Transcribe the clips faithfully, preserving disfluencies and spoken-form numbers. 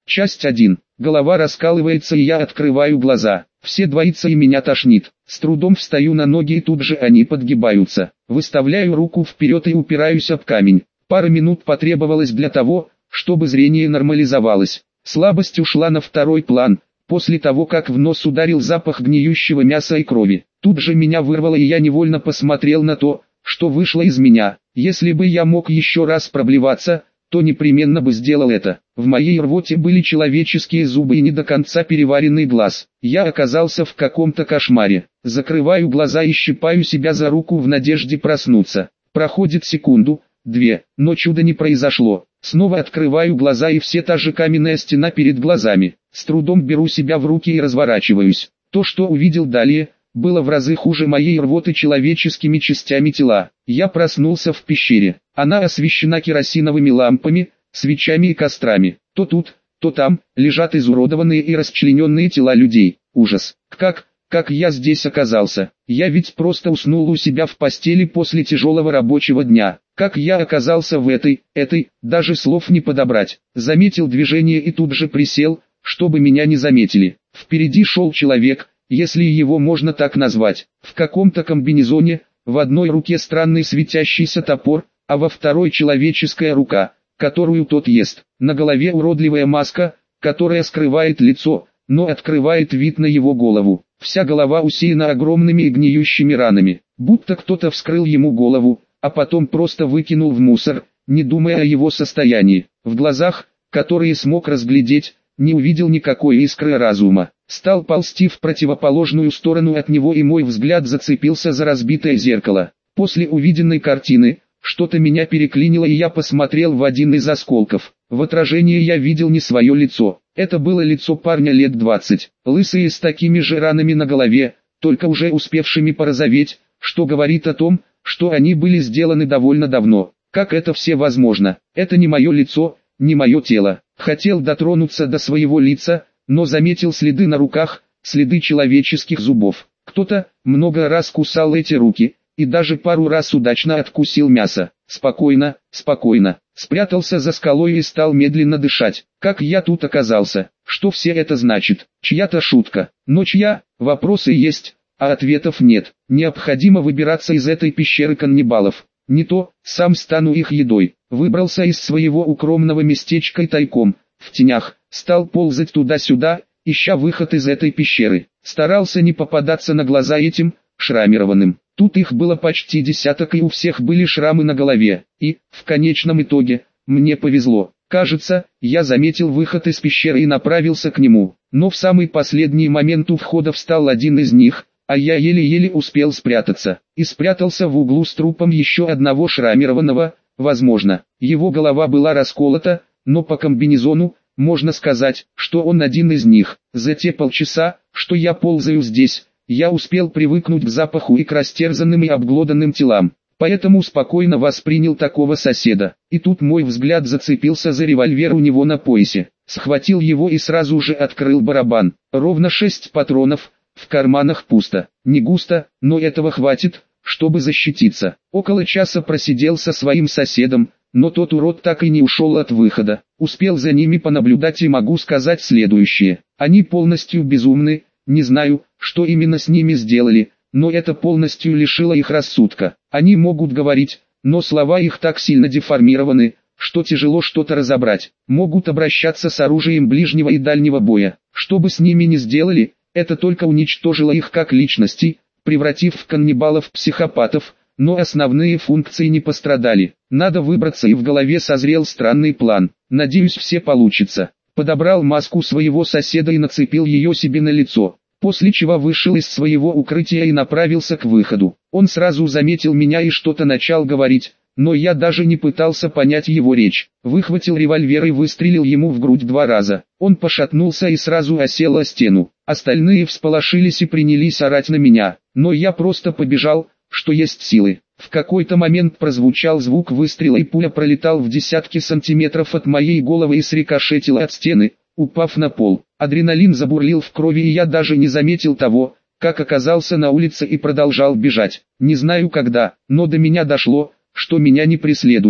Часть один. Голова раскалывается и я открываю глаза. Все двоится и меня тошнит. С трудом встаю на ноги и тут же они подгибаются. Выставляю руку вперед и упираюсь об камень. Пара минут потребовалось для того, чтобы зрение нормализовалось. Слабость ушла на второй план, после того как в нос ударил запах гниющего мяса и крови. Тут же меня вырвало и я невольно посмотрел на то, что вышло из меня. Если бы я мог еще раз проблеваться, то непременно бы сделал это. В моей рвоте были человеческие зубы и не до конца переваренный глаз. Я оказался в каком-то кошмаре. Закрываю глаза и щипаю себя за руку в надежде проснуться. Проходит секунду, две, но чуда не произошло. Снова открываю глаза и все та же каменная стена перед глазами. С трудом беру себя в руки и разворачиваюсь. То, что увидел далее, было в разы хуже моей рвоты человеческими частями тела. Я проснулся в пещере. Она освещена керосиновыми лампами, свечами и кострами. То тут, то там, лежат изуродованные и расчлененные тела людей. Ужас. Как, как я здесь оказался? Я ведь просто уснул у себя в постели после тяжелого рабочего дня. Как я оказался в этой, этой, даже слов не подобрать. Заметил движение и тут же присел, чтобы меня не заметили. Впереди шел человек, если его можно так назвать, в каком-то комбинезоне, в одной руке странный светящийся топор, а во второй человеческая рука, которую тот ест. На голове уродливая маска, которая скрывает лицо, но открывает вид на его голову. Вся голова усеяна огромными и гниющими ранами, будто кто-то вскрыл ему голову, а потом просто выкинул в мусор, не думая о его состоянии. В глазах, которые смог разглядеть, не увидел никакой искры разума. Стал ползти в противоположную сторону от него и мой взгляд зацепился за разбитое зеркало. После увиденной картины, что-то меня переклинило и я посмотрел в один из осколков. В отражении я видел не свое лицо. Это было лицо парня лет двадцати, лысый и с такими же ранами на голове, только уже успевшими порозоветь, что говорит о том, что они были сделаны довольно давно. Как это все возможно? Это не мое лицо, не мое тело. Хотел дотронуться до своего лица, но заметил следы на руках, следы человеческих зубов. Кто-то много раз кусал эти руки, и даже пару раз удачно откусил мясо. Спокойно, спокойно. Спрятался за скалой и стал медленно дышать. Как я тут оказался? Что все это значит? Чья-то шутка. Но чья? Вопросы есть, а ответов нет. Необходимо выбираться из этой пещеры каннибалов. Не то, сам стану их едой. Выбрался из своего укромного местечка и тайком, в тенях, стал ползать туда-сюда, ища выход из этой пещеры. Старался не попадаться на глаза этим, шрамированным. Тут их было почти десяток и у всех были шрамы на голове. И, в конечном итоге, мне повезло. Кажется, я заметил выход из пещеры и направился к нему. Но в самый последний момент у входа встал один из них, а я еле-еле успел спрятаться. И спрятался в углу с трупом еще одного шрамированного, возможно. Его голова была расколота, но по комбинезону, можно сказать, что он один из них. За те полчаса, что я ползаю здесь, я успел привыкнуть к запаху и к растерзанным и обглоданным телам. Поэтому спокойно воспринял такого соседа. И тут мой взгляд зацепился за револьвер у него на поясе. Схватил его и сразу же открыл барабан. Ровно шесть патронов, в карманах пусто. Не густо, но этого хватит, чтобы защититься. Около часа просидел со своим соседом, но тот урод так и не ушел от выхода. Успел за ними понаблюдать и могу сказать следующее. Они полностью безумны, не знаю, что именно с ними сделали, но это полностью лишило их рассудка. Они могут говорить, но слова их так сильно деформированы, что тяжело что-то разобрать. Могут обращаться с оружием ближнего и дальнего боя. Что бы с ними ни сделали, это только уничтожило их как личностей, превратив в каннибалов-психопатов, но основные функции не пострадали. Надо выбраться, и в голове созрел странный план. Надеюсь, все получится. Подобрал маску своего соседа и нацепил ее себе на лицо, после чего вышел из своего укрытия и направился к выходу. Он сразу заметил меня и что-то начал говорить, но я даже не пытался понять его речь. Выхватил револьвер и выстрелил ему в грудь два раза. Он пошатнулся и сразу осел о стену. Остальные всполошились и принялись орать на меня, но я просто побежал, что есть силы. В какой-то момент прозвучал звук выстрела и пуля пролетал в десятки сантиметров от моей головы и срикошетила от стены, упав на пол. Адреналин забурлил в крови и я даже не заметил того, как оказался на улице и продолжал бежать. Не знаю когда, но до меня дошло, что меня не преследуют.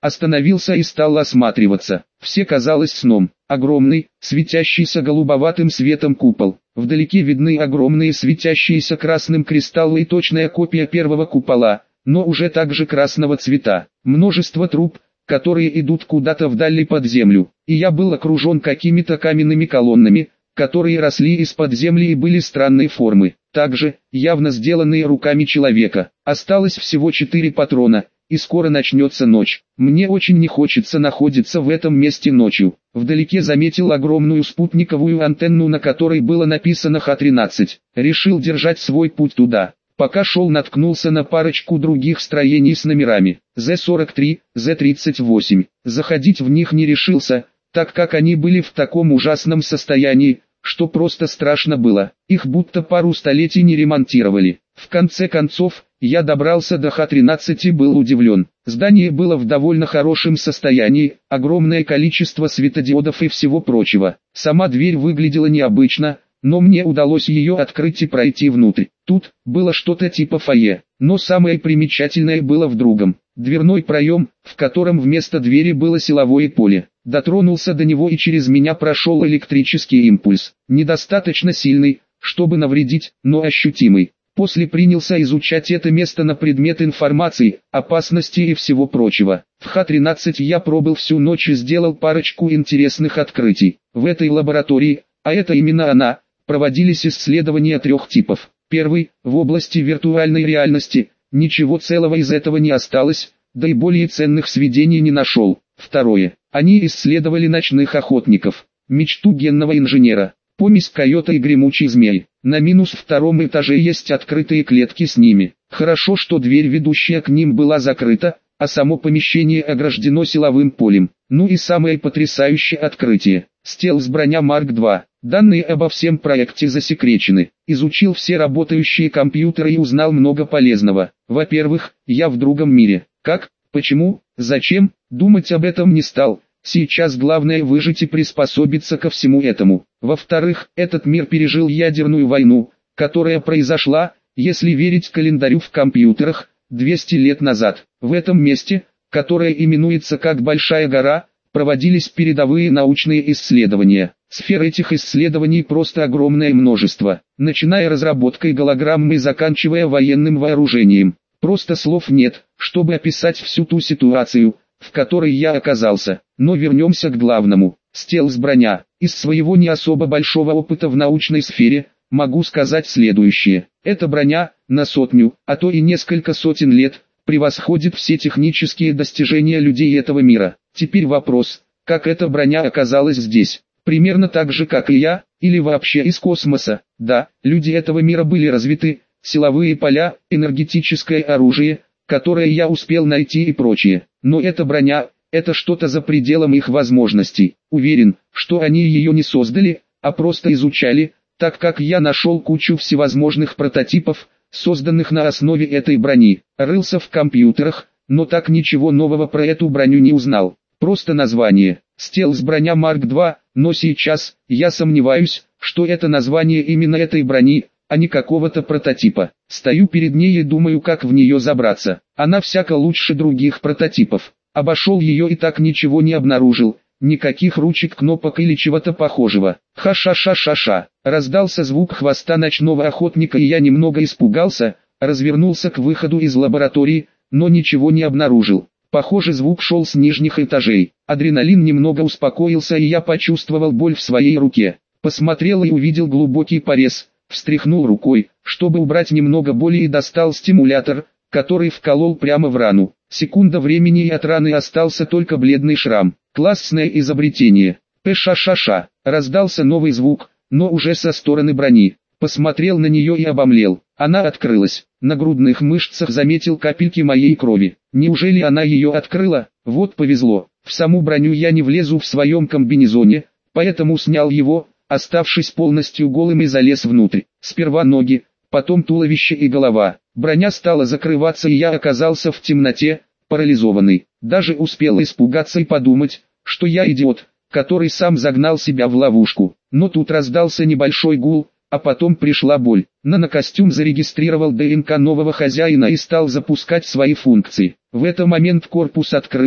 Остановился и стал осматриваться. Все казалось сном. Огромный, светящийся голубоватым светом купол. Вдалеке видны огромные светящиеся красным кристаллы и точная копия первого купола, но уже также красного цвета. Множество труб, которые идут куда-то вдали под землю. И я был окружен какими-то каменными колоннами, которые росли из-под земли и были странной формы. Также, явно сделанные руками человека. Осталось всего четыре патрона, и скоро начнется ночь. Мне очень не хочется находиться в этом месте ночью. Вдалеке заметил огромную спутниковую антенну, на которой было написано Х тринадцать. Решил держать свой путь туда. Пока шел, наткнулся на парочку других строений с номерами. З сорок три, З тридцать восемь. Заходить в них не решился, так как они были в таком ужасном состоянии, что просто страшно было. Их будто пару столетий не ремонтировали. В конце концов, я добрался до Х тринадцать и был удивлен. Здание было в довольно хорошем состоянии, огромное количество светодиодов и всего прочего. Сама дверь выглядела необычно, но мне удалось ее открыть и пройти внутрь. Тут было что-то типа фойе, но самое примечательное было в другом. Дверной проем, в котором вместо двери было силовое поле. Дотронулся до него и через меня прошел электрический импульс. Недостаточно сильный, чтобы навредить, но ощутимый. После принялся изучать это место на предмет информации, опасности и всего прочего. В Х тринадцать я пробыл всю ночь и сделал парочку интересных открытий. В этой лаборатории, а это именно она, проводились исследования трех типов. Первый, в области виртуальной реальности, ничего целого из этого не осталось, да и более ценных сведений не нашел. Второе, они исследовали ночных охотников, мечту генного инженера, помесь койота и гремучей змей. На минус втором этаже есть открытые клетки с ними. Хорошо, что дверь, ведущая к ним, была закрыта, а само помещение ограждено силовым полем. Ну и самое потрясающее открытие. Стелс броня Марк два. Данные обо всем проекте засекречены. Изучил все работающие компьютеры и узнал много полезного. Во-первых, я в другом мире. Как, почему, зачем, думать об этом не стал. Сейчас главное выжить и приспособиться ко всему этому. Во-вторых, этот мир пережил ядерную войну, которая произошла, если верить календарю в компьютерах, двести лет назад. В этом месте, которое именуется как Большая гора, проводились передовые научные исследования. Сфер этих исследований просто огромное множество, начиная разработкой голограммы и заканчивая военным вооружением. Просто слов нет, чтобы описать всю ту ситуацию, в которой я оказался. Но вернемся к главному. Стелс-броня. Из своего не особо большого опыта в научной сфере, могу сказать следующее. Эта броня, на сотню, а то и несколько сотен лет, превосходит все технические достижения людей этого мира. Теперь вопрос, как эта броня оказалась здесь? Примерно так же, как и я, или вообще из космоса. Да, люди этого мира были развиты, силовые поля, энергетическое оружие, которое я успел найти и прочее. Но эта броня, это что-то за пределом их возможностей. Уверен, что они ее не создали, а просто изучали, так как я нашел кучу всевозможных прототипов, созданных на основе этой брони. Рылся в компьютерах, но так ничего нового про эту броню не узнал. Просто название. Стелс броня Марк два, но сейчас, я сомневаюсь, что это название именно этой брони, а не какого-то прототипа. Стою перед ней и думаю, как в нее забраться. Она всяко лучше других прототипов. Обошел ее и так ничего не обнаружил. Никаких ручек, кнопок или чего-то похожего. Ха-ша-ша-ша-ша. Раздался звук хвоста ночного охотника и я немного испугался, развернулся к выходу из лаборатории, но ничего не обнаружил. Похоже, звук шел с нижних этажей. Адреналин немного успокоился и я почувствовал боль в своей руке. Посмотрел и увидел глубокий порез. Встряхнул рукой, чтобы убрать немного боли, и достал стимулятор, который вколол прямо в рану. Секунда времени и от раны остался только бледный шрам. Классное изобретение. Пэ-ша-ша-ша. Раздался новый звук, но уже со стороны брони. Посмотрел на нее и обомлел. Она открылась. На грудных мышцах заметил капельки моей крови. Неужели она ее открыла? Вот повезло. В саму броню я не влезу в своем комбинезоне, поэтому снял его, оставшись полностью голым, и залез внутрь. Сперва ноги, потом туловище и голова. Броня стала закрываться и я оказался в темноте, парализованный. Даже успел испугаться и подумать, что я идиот, который сам загнал себя в ловушку. Но тут раздался небольшой гул, а потом пришла боль. Нанокостюм зарегистрировал ДНК нового хозяина и стал запускать свои функции. В этот момент корпус открылся,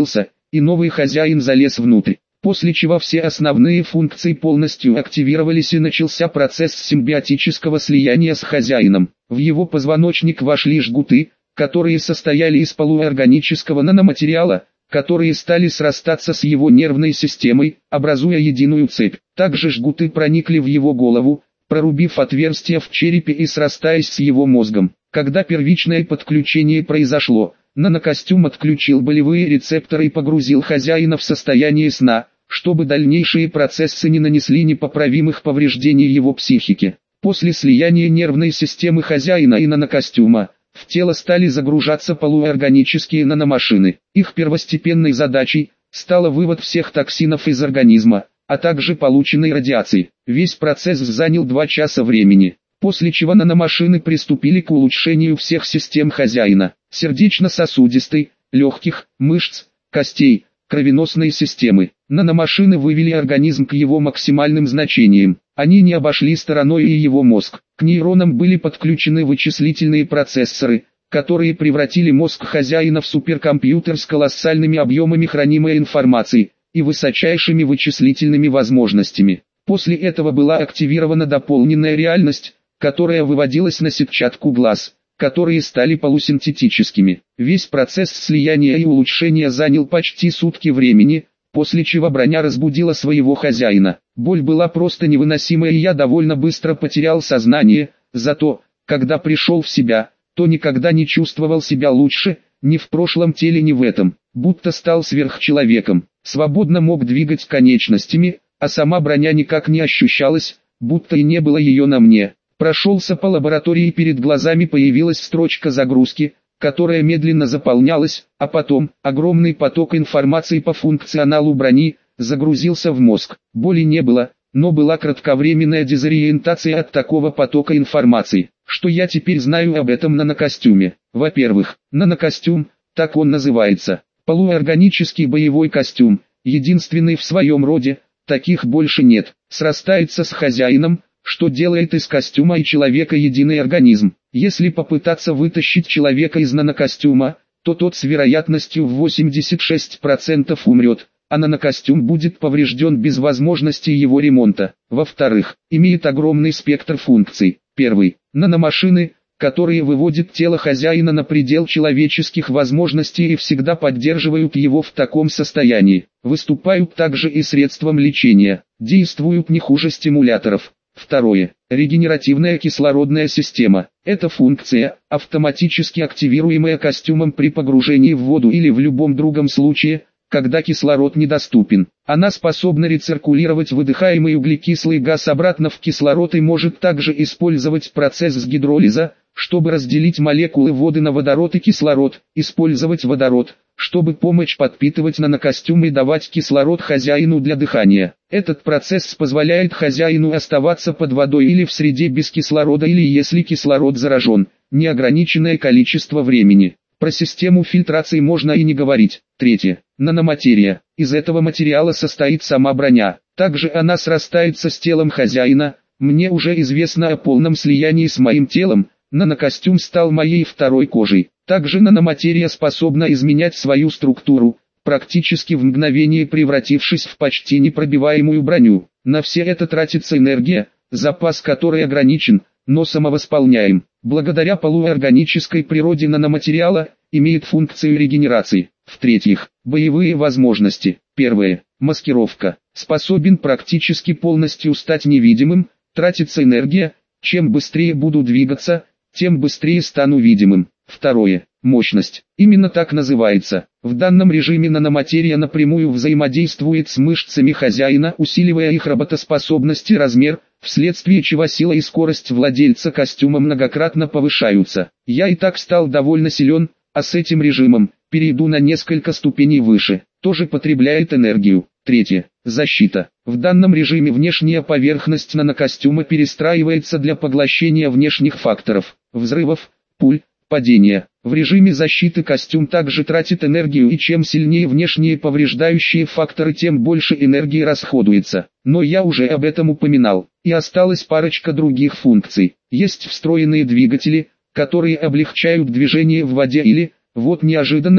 и новый хозяин залез внутрь. После чего все основные функции полностью активировались и начался процесс симбиотического слияния с хозяином. В его позвоночник вошли жгуты, которые состояли из полуорганического наноматериала, которые стали срастаться с его нервной системой, образуя единую цепь. Также жгуты проникли в его голову, прорубив отверстия в черепе и срастаясь с его мозгом. Когда первичное подключение произошло, нанокостюм отключил болевые рецепторы и погрузил хозяина в состояние сна, чтобы дальнейшие процессы не нанесли непоправимых повреждений его психике. После слияния нервной системы хозяина и нанокостюма, в тело стали загружаться полуорганические наномашины. Их первостепенной задачей стал вывод всех токсинов из организма, а также полученной радиации. Весь процесс занял два часа времени, после чего наномашины приступили к улучшению всех систем хозяина: сердечно-сосудистой, легких, мышц, костей, кровеносной системы. Наномашины вывели организм к его максимальным значениям. Они не обошли стороной и его мозг. К нейронам были подключены вычислительные процессоры, которые превратили мозг хозяина в суперкомпьютер с колоссальными объемами хранимой информации и высочайшими вычислительными возможностями. После этого была активирована дополненная реальность, которая выводилась на сетчатку глаз, которые стали полусинтетическими. Весь процесс слияния и улучшения занял почти сутки времени, после чего броня разбудила своего хозяина. Боль была просто невыносимая, и я довольно быстро потерял сознание, зато, когда пришел в себя, то никогда не чувствовал себя лучше, ни в прошлом теле, ни в этом, будто стал сверхчеловеком. Свободно мог двигать конечностями, а сама броня никак не ощущалась, будто и не было ее на мне. Прошелся по лаборатории, и перед глазами появилась строчка загрузки, которая медленно заполнялась, а потом огромный поток информации по функционалу брони загрузился в мозг. Боли не было, но была кратковременная дезориентация от такого потока информации. Что я теперь знаю об этом нанокостюме? Во-первых, нанокостюм, так он называется, полуорганический боевой костюм, единственный в своем роде, таких больше нет, срастается с хозяином, что делает из костюма и человека единый организм. Если попытаться вытащить человека из нанокостюма, то тот с вероятностью в восемьдесят шесть процентов умрет, а нанокостюм будет поврежден без возможности его ремонта. Во-вторых, имеет огромный спектр функций. Первый – наномашины, которые выводят тело хозяина на предел человеческих возможностей и всегда поддерживают его в таком состоянии. Выступают также и средством лечения, действуют не хуже стимуляторов. Второе. Регенеративная кислородная система. Эта функция, автоматически активируемая костюмом при погружении в воду или в любом другом случае, когда кислород недоступен. Она способна рециркулировать выдыхаемый углекислый газ обратно в кислород и может также использовать процесс гидролиза, чтобы разделить молекулы воды на водород и кислород, использовать водород, чтобы помочь подпитывать нанокостюм и давать кислород хозяину для дыхания. Этот процесс позволяет хозяину оставаться под водой или в среде без кислорода, или, если кислород заражен, неограниченное количество времени. Про систему фильтрации можно и не говорить. Третье. Наноматерия. Из этого материала состоит сама броня. Также она срастается с телом хозяина. Мне уже известно о полном слиянии с моим телом. Нанокостюм стал моей второй кожей. Также наноматерия способна изменять свою структуру, практически в мгновение превратившись в почти непробиваемую броню. На все это тратится энергия, запас которой ограничен, но самовосполняем. Благодаря полуорганической природе наноматериала, имеет функцию регенерации. В-третьих, боевые возможности. Первое. Маскировка. Способен практически полностью стать невидимым, тратится энергия, чем быстрее буду двигаться, тем быстрее стану видимым. Второе. Мощность. Именно так называется. В данном режиме наноматерия напрямую взаимодействует с мышцами хозяина, усиливая их работоспособность и размер, вследствие чего сила и скорость владельца костюма многократно повышаются. Я и так стал довольно силен, а с этим режимом перейду на несколько ступеней выше. Тоже потребляет энергию. Третье. Защита. В данном режиме внешняя поверхность нанокостюма перестраивается для поглощения внешних факторов, взрывов, пуль, падения. В режиме защиты костюм также тратит энергию, и чем сильнее внешние повреждающие факторы, тем больше энергии расходуется. Но я уже об этом упоминал, и осталась парочка других функций. Есть встроенные двигатели, которые облегчают движение в воде, или, вот неожиданность,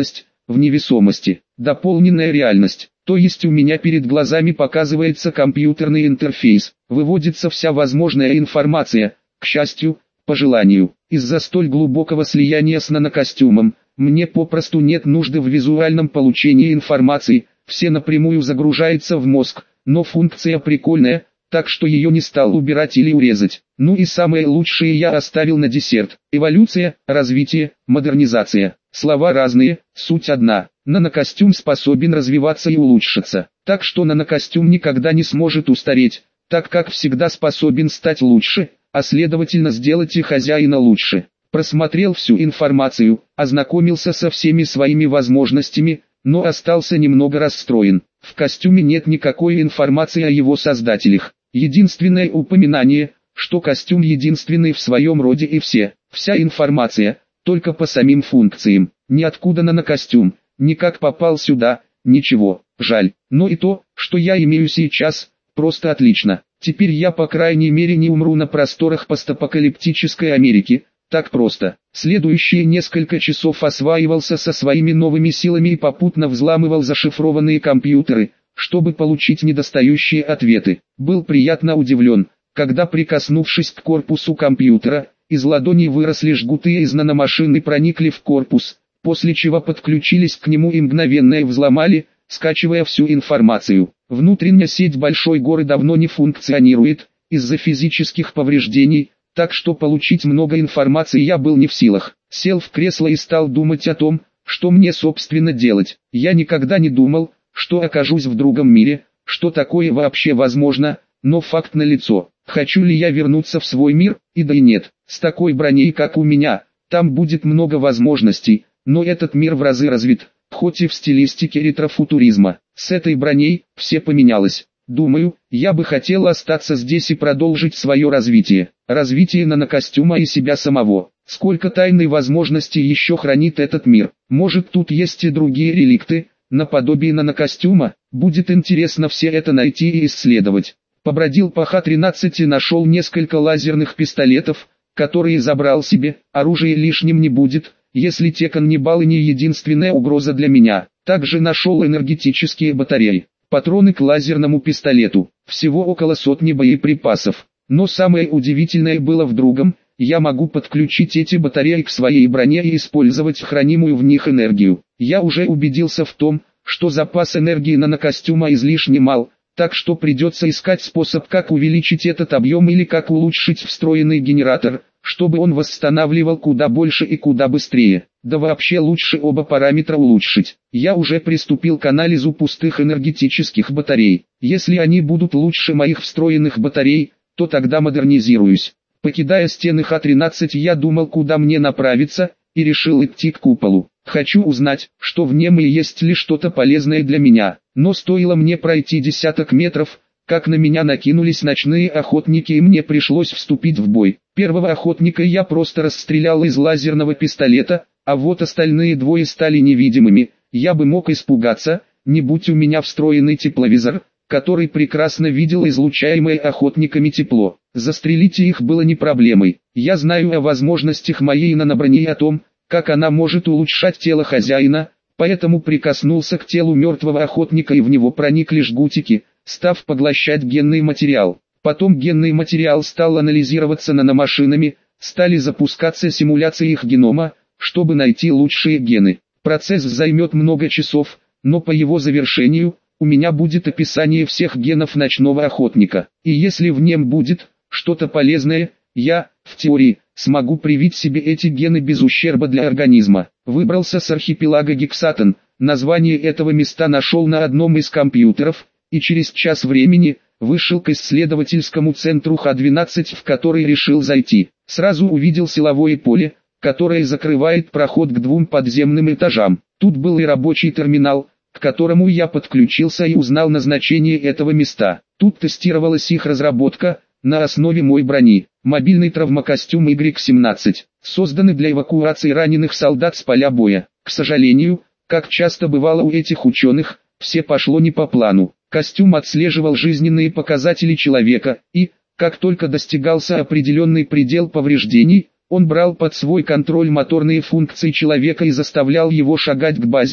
в невесомости. Дополненная реальность. То есть у меня перед глазами показывается компьютерный интерфейс, выводится вся возможная информация, к счастью, по желанию. Из-за столь глубокого слияния с нанокостюмом, мне попросту нет нужды в визуальном получении информации, все напрямую загружается в мозг, но функция прикольная, так что ее не стал убирать или урезать. Ну и самое лучшее я оставил на десерт. Эволюция, развитие, модернизация. Слова разные, суть одна. Нанокостюм способен развиваться и улучшиться. Так что нанокостюм никогда не сможет устареть, так как всегда способен стать лучше, а следовательно сделать и хозяина лучше. Просмотрел всю информацию, ознакомился со всеми своими возможностями, но остался немного расстроен. В костюме нет никакой информации о его создателях. Единственное упоминание, что костюм единственный в своем роде и все, вся информация, только по самим функциям. Ниоткуда нанокостюм, ни как попал сюда, ничего, жаль. Но и то, что я имею сейчас, просто отлично. Теперь я по крайней мере не умру на просторах постапокалиптической Америки, так просто. Следующие несколько часов осваивался со своими новыми силами и попутно взламывал зашифрованные компьютеры, чтобы получить недостающие ответы. Был приятно удивлен, когда, прикоснувшись к корпусу компьютера, из ладоней выросли жгуты из наномашин и проникли в корпус, после чего подключились к нему и мгновенно их взломали, скачивая всю информацию. Внутренняя сеть большой горы давно не функционирует, из-за физических повреждений, так что получить много информации я был не в силах. Сел в кресло и стал думать о том, что мне собственно делать. Я никогда не думал, что окажусь в другом мире, что такое вообще возможно, но факт налицо. Хочу ли я вернуться в свой мир, и да и нет. С такой броней как у меня, там будет много возможностей, но этот мир в разы развит, хоть и в стилистике ретрофутуризма. С этой броней все поменялось. Думаю, я бы хотел остаться здесь и продолжить свое развитие. Развитие нанокостюма и себя самого. Сколько тайн и возможностей еще хранит этот мир. Может, тут есть и другие реликты, наподобие нанокостюма. Будет интересно все это найти и исследовать. Побродил по Х тринадцать и нашел несколько лазерных пистолетов, которые забрал себе. Оружие лишним не будет, если те каннибалы не единственная угроза для меня. Также нашел энергетические батареи. Патроны к лазерному пистолету, всего около сотни боеприпасов. Но самое удивительное было в другом, я могу подключить эти батареи к своей броне и использовать хранимую в них энергию. Я уже убедился в том, что запас энергии нанокостюма излишне мал, так что придется искать способ, как увеличить этот объем или как улучшить встроенный генератор, чтобы он восстанавливал куда больше и куда быстрее. Да вообще лучше оба параметра улучшить. Я уже приступил к анализу пустых энергетических батарей. Если они будут лучше моих встроенных батарей, то тогда модернизируюсь. Покидая стены Х тринадцать, я думал, куда мне направиться, и решил идти к куполу. Хочу узнать, что в нем и есть ли что-то полезное для меня. Но стоило мне пройти десяток метров, как на меня накинулись ночные охотники и мне пришлось вступить в бой. Первого охотника я просто расстрелял из лазерного пистолета, а вот остальные двое стали невидимыми. Я бы мог испугаться, не будь у меня встроенный тепловизор, который прекрасно видел излучаемое охотниками тепло. Застрелить их было не проблемой. Я знаю о возможностях моей наноброни и о том, как она может улучшать тело хозяина, поэтому прикоснулся к телу мертвого охотника и в него проникли жгутики, став поглощать генный материал. Потом генный материал стал анализироваться наномашинами, стали запускаться симуляции их генома, чтобы найти лучшие гены. Процесс займет много часов, но по его завершению, у меня будет описание всех генов ночного охотника. И если в нем будет что-то полезное, я, в теории, смогу привить себе эти гены без ущерба для организма. Выбрался с архипелага Гексатон, название этого места нашел на одном из компьютеров, и через час времени вышел к исследовательскому центру Х двенадцать, в который решил зайти. Сразу увидел силовое поле, которое закрывает проход к двум подземным этажам. Тут был и рабочий терминал, к которому я подключился и узнал назначение этого места. Тут тестировалась их разработка, на основе моей брони. Мобильный травмокостюм Y семнадцать, созданный для эвакуации раненых солдат с поля боя. К сожалению, как часто бывало у этих ученых, все пошло не по плану. Костюм отслеживал жизненные показатели человека, и, как только достигался определенный предел повреждений, он брал под свой контроль моторные функции человека и заставлял его шагать к базе,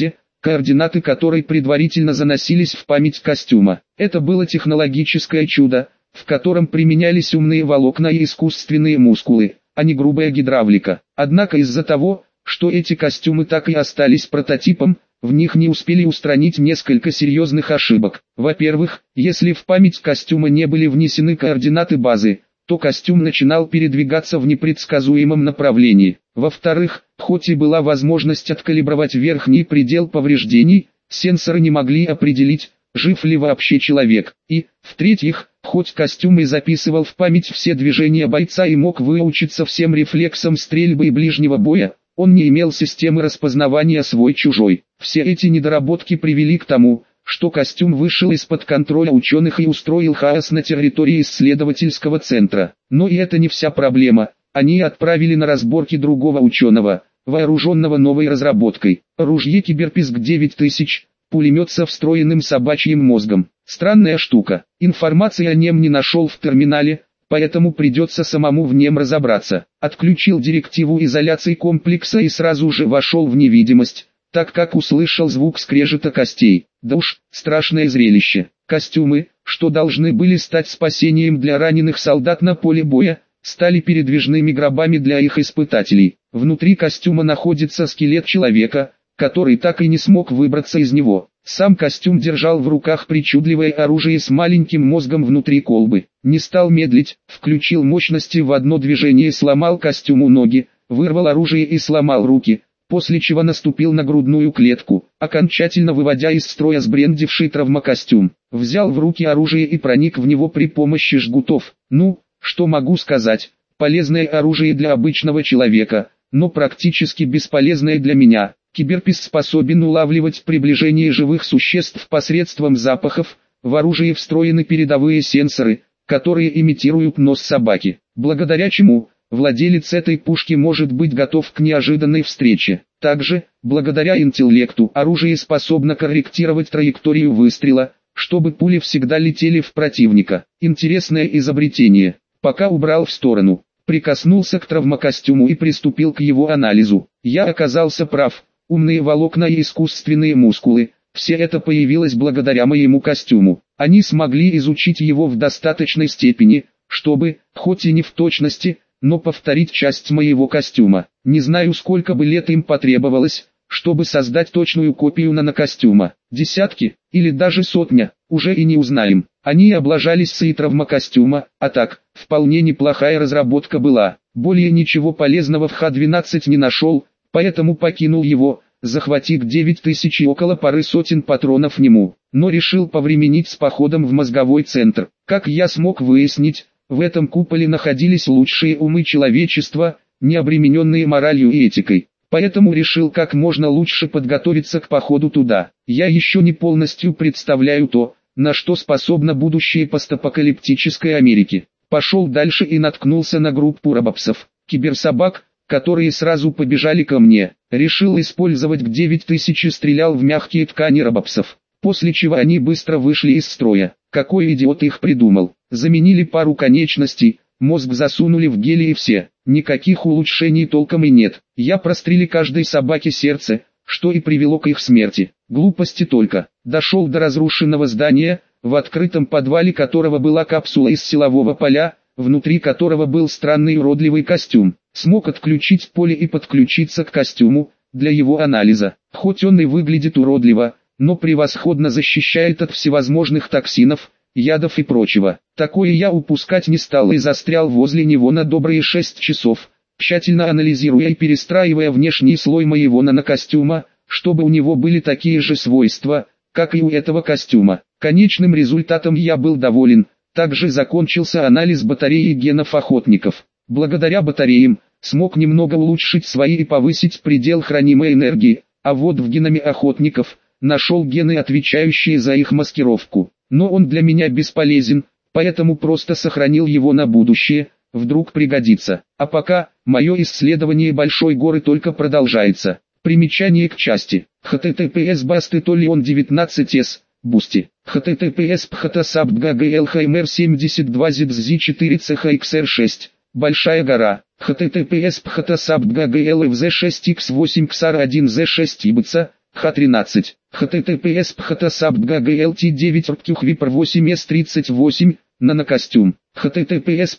координаты которой предварительно заносились в память костюма. Это было технологическое чудо, в котором применялись умные волокна и искусственные мускулы, а не грубая гидравлика. Однако из-за того, что эти костюмы так и остались прототипом, в них не успели устранить несколько серьезных ошибок. Во-первых, если в память костюма не были внесены координаты базы, то костюм начинал передвигаться в непредсказуемом направлении. Во-вторых, хоть и была возможность откалибровать верхний предел повреждений, сенсоры не могли определить, жив ли вообще человек. И, в-третьих, хоть костюм и записывал в память все движения бойца и мог выучиться всем рефлексам стрельбы и ближнего боя, он не имел системы распознавания свой-чужой. Все эти недоработки привели к тому, что костюм вышел из-под контроля ученых и устроил хаос на территории исследовательского центра. Но и это не вся проблема. Они отправили на разборки другого ученого, вооруженного новой разработкой. Ружье Киберписк девять тысяч, пулемет со встроенным собачьим мозгом. Странная штука. Информации о нем не нашел в терминале, поэтому придется самому в нем разобраться. Отключил директиву изоляции комплекса и сразу же вошел в невидимость, так как услышал звук скрежета костей. Да уж, страшное зрелище. Костюмы, что должны были стать спасением для раненых солдат на поле боя, стали передвижными гробами для их испытателей. Внутри костюма находится скелет человека, который так и не смог выбраться из него. Сам костюм держал в руках причудливое оружие с маленьким мозгом внутри колбы. Не стал медлить, включил мощности в одно движение, сломал костюму ноги, вырвал оружие и сломал руки, после чего наступил на грудную клетку, окончательно выводя из строя сбрендивший травмокостюм. Взял в руки оружие и проник в него при помощи жгутов. Ну, что могу сказать, полезное оружие для обычного человека, но практически бесполезное для меня. Киберпис способен улавливать приближение живых существ посредством запахов, в оружие встроены передовые сенсоры, которые имитируют нос собаки, благодаря чему владелец этой пушки может быть готов к неожиданной встрече. Также, благодаря интеллекту, оружие способно корректировать траекторию выстрела, чтобы пули всегда летели в противника. Интересное изобретение. Пока убрал в сторону, прикоснулся к травмокостюму и приступил к его анализу. Я оказался прав. Умные волокна и искусственные мускулы, все это появилось благодаря моему костюму. Они смогли изучить его в достаточной степени, чтобы, хоть и не в точности, но повторить часть моего костюма. Не знаю, сколько бы лет им потребовалось, чтобы создать точную копию нанокостюма. Десятки, или даже сотня, уже и не узнаем. Они облажались с и травмокостюма, а так, вполне неплохая разработка была. Более ничего полезного в Х двенадцать не нашел, поэтому покинул его, захватив девять тысяч и около пары сотен патронов нему, но решил повременить с походом в мозговой центр. Как я смог выяснить, в этом куполе находились лучшие умы человечества, не обремененные моралью и этикой, поэтому решил как можно лучше подготовиться к походу туда. Я еще не полностью представляю то, на что способна будущее постапокалиптической Америки. Пошел дальше и наткнулся на группу робопсов, киберсобак, которые сразу побежали ко мне. Решил использовать Г девять тысяч и стрелял в мягкие ткани робопсов, после чего они быстро вышли из строя. Какой идиот их придумал? Заменили пару конечностей, мозг засунули в гели и все. Никаких улучшений толком и нет. Я прострели каждой собаке сердце, что и привело к их смерти. Глупости только. Дошел до разрушенного здания, в открытом подвале которого была капсула из силового поля, внутри которого был странный уродливый костюм. Смог отключить поле и подключиться к костюму, для его анализа. Хоть он и выглядит уродливо, но превосходно защищает от всевозможных токсинов, ядов и прочего. Такое я упускать не стал и застрял возле него на добрые шесть часов, тщательно анализируя и перестраивая внешний слой моего нанокостюма, чтобы у него были такие же свойства, как и у этого костюма. Конечным результатом я был доволен. Также закончился анализ батареи генов охотников. Благодаря батареям, смог немного улучшить свои и повысить предел хранимой энергии, а вот в геноме охотников, нашел гены, отвечающие за их маскировку. Но он для меня бесполезен, поэтому просто сохранил его на будущее, вдруг пригодится. А пока, мое исследование Большой горы только продолжается. Примечание к части. https басты толион девятнадцать эс, Бусти. https phtSapt семьдесят два zz четыре cxr шесть. Большая гора. https phtSapt шесть икс восемь ксар один зэ шесть ибц. ха тринадцать. https phtsapt девять rpqvipr восемь эс тридцать восемь, нанокостюм. https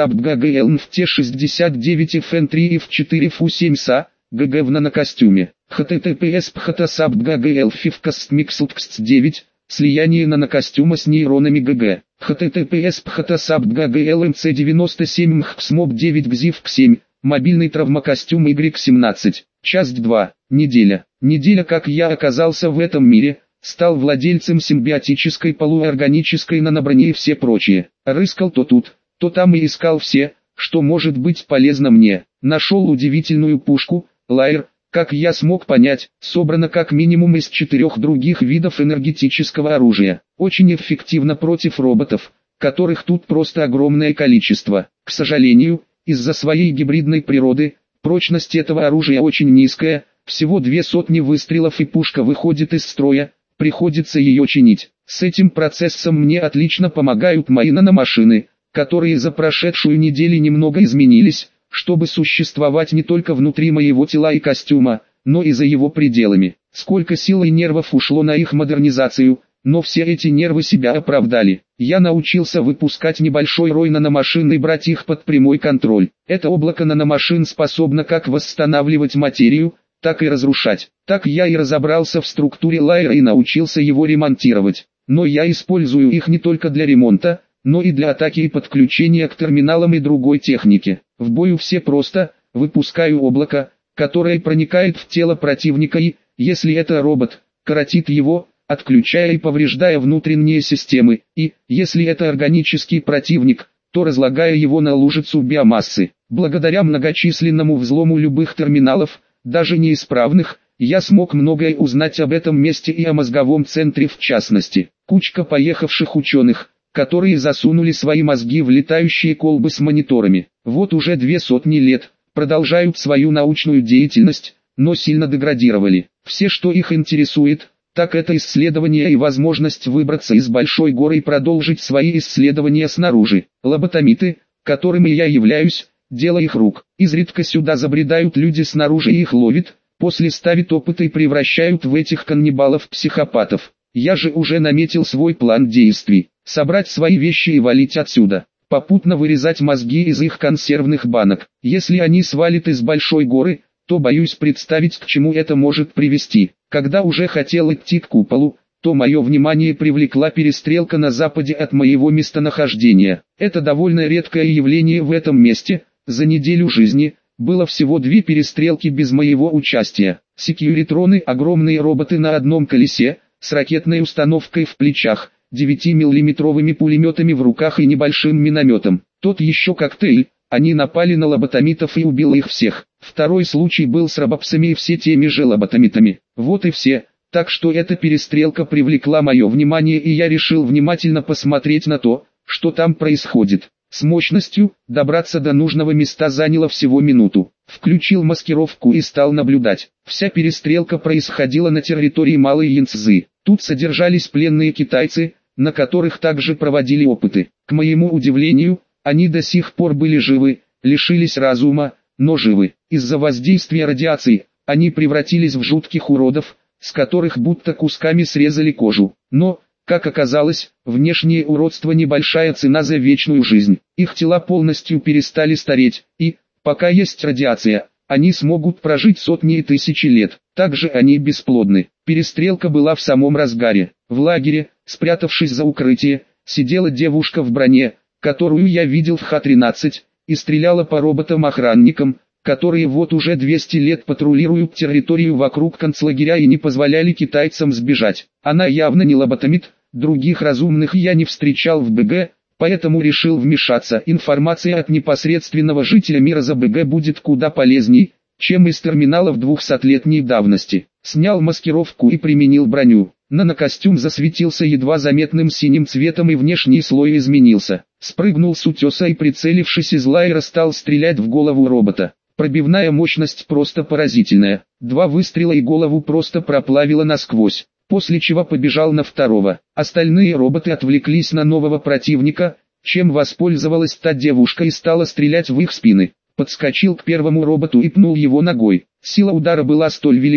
phtsapt шестьдесят девять fn три f четыре фу семь са, гг в нанокостюме. https phtsapt fivcastmixltxt девять, слияние нанокостюма с нейронами гг. https phtsapt мц девяносто семь mxmob девять гзивк семь, мобильный травмокостюм Y семнадцать. Часть два. Неделя. Неделя, как я оказался в этом мире, стал владельцем симбиотической полуорганической наноброни и все прочее. Рыскал то тут, то там и искал все, что может быть полезно мне. Нашел удивительную пушку, Лайер, как я смог понять, собрана как минимум из четырех других видов энергетического оружия. Очень эффективно против роботов, которых тут просто огромное количество. К сожалению, из-за своей гибридной природы, прочность этого оружия очень низкая, всего две сотни выстрелов и пушка выходит из строя, приходится ее чинить. С этим процессом мне отлично помогают мои наномашины, которые за прошедшую неделю немного изменились, чтобы существовать не только внутри моего тела и костюма, но и за его пределами. Сколько сил и нервов ушло на их модернизацию, но все эти нервы себя оправдали. Я научился выпускать небольшой рой наномашин и брать их под прямой контроль. Это облако наномашин способно как восстанавливать материю, так и разрушать. Так я и разобрался в структуре Лайера и научился его ремонтировать. Но я использую их не только для ремонта, но и для атаки и подключения к терминалам и другой технике. В бою все просто, выпускаю облако, которое проникает в тело противника и, если это робот, коротит его, отключая и повреждая внутренние системы, и, если это органический противник, то разлагая его на лужицу биомассы. Благодаря многочисленному взлому любых терминалов, даже неисправных, я смог многое узнать об этом месте и о мозговом центре в частности. Кучка поехавших ученых, которые засунули свои мозги в летающие колбы с мониторами. Вот уже две сотни лет, продолжают свою научную деятельность, но сильно деградировали. Все, что их интересует, так это исследование и возможность выбраться из большой горы и продолжить свои исследования снаружи. Лоботомиты, которыми я являюсь, дело их рук. Изредка сюда забредают люди снаружи и их ловят, после ставят опыты и превращают в этих каннибалов-психопатов. Я же уже наметил свой план действий. Собрать свои вещи и валить отсюда. Попутно вырезать мозги из их консервных банок. Если они свалят из большой горы, то боюсь представить, к чему это может привести. Когда уже хотел идти к куполу, то мое внимание привлекла перестрелка на западе от моего местонахождения. Это довольно редкое явление в этом месте. За неделю жизни было всего две перестрелки без моего участия. Секьюритроны, огромные роботы на одном колесе, с ракетной установкой в плечах, девятимиллиметровыми пулеметами в руках и небольшим минометом. Тот еще коктейль, они напали на лоботомитов и убило их всех. Второй случай был с робопсами и все теми же лоботомитами. Вот и все, так что эта перестрелка привлекла мое внимание и я решил внимательно посмотреть на то, что там происходит. С мощностью, добраться до нужного места заняло всего минуту. Включил маскировку и стал наблюдать. Вся перестрелка происходила на территории Малой Янцзы. Тут содержались пленные китайцы, на которых также проводили опыты. К моему удивлению, они до сих пор были живы, лишились разума, но живы. Из-за воздействия радиации, они превратились в жутких уродов, с которых будто кусками срезали кожу. Но, как оказалось, внешнее уродство небольшая цена за вечную жизнь. Их тела полностью перестали стареть, и, пока есть радиация, они смогут прожить сотни и тысячи лет. Также они бесплодны. Перестрелка была в самом разгаре. В лагере, спрятавшись за укрытие, сидела девушка в броне, которую я видел в ха тринадцать, и стреляла по роботам-охранникам, которые вот уже двести лет патрулируют территорию вокруг концлагеря и не позволяли китайцам сбежать. Она явно не лоботомит, других разумных я не встречал в БГ, поэтому решил вмешаться. Информация от непосредственного жителя мира за БГ будет куда полезней, чем из терминалов двухсотлетней давности. Снял маскировку и применил броню. Нанокостюм засветился едва заметным синим цветом и внешний слой изменился. Спрыгнул с утеса и, прицелившись из лайера, стал стрелять в голову робота. Пробивная мощность просто поразительная. Два выстрела и голову просто проплавило насквозь. После чего побежал на второго. Остальные роботы отвлеклись на нового противника, чем воспользовалась та девушка и стала стрелять в их спины. Подскочил к первому роботу и пнул его ногой. Сила удара была столь велика,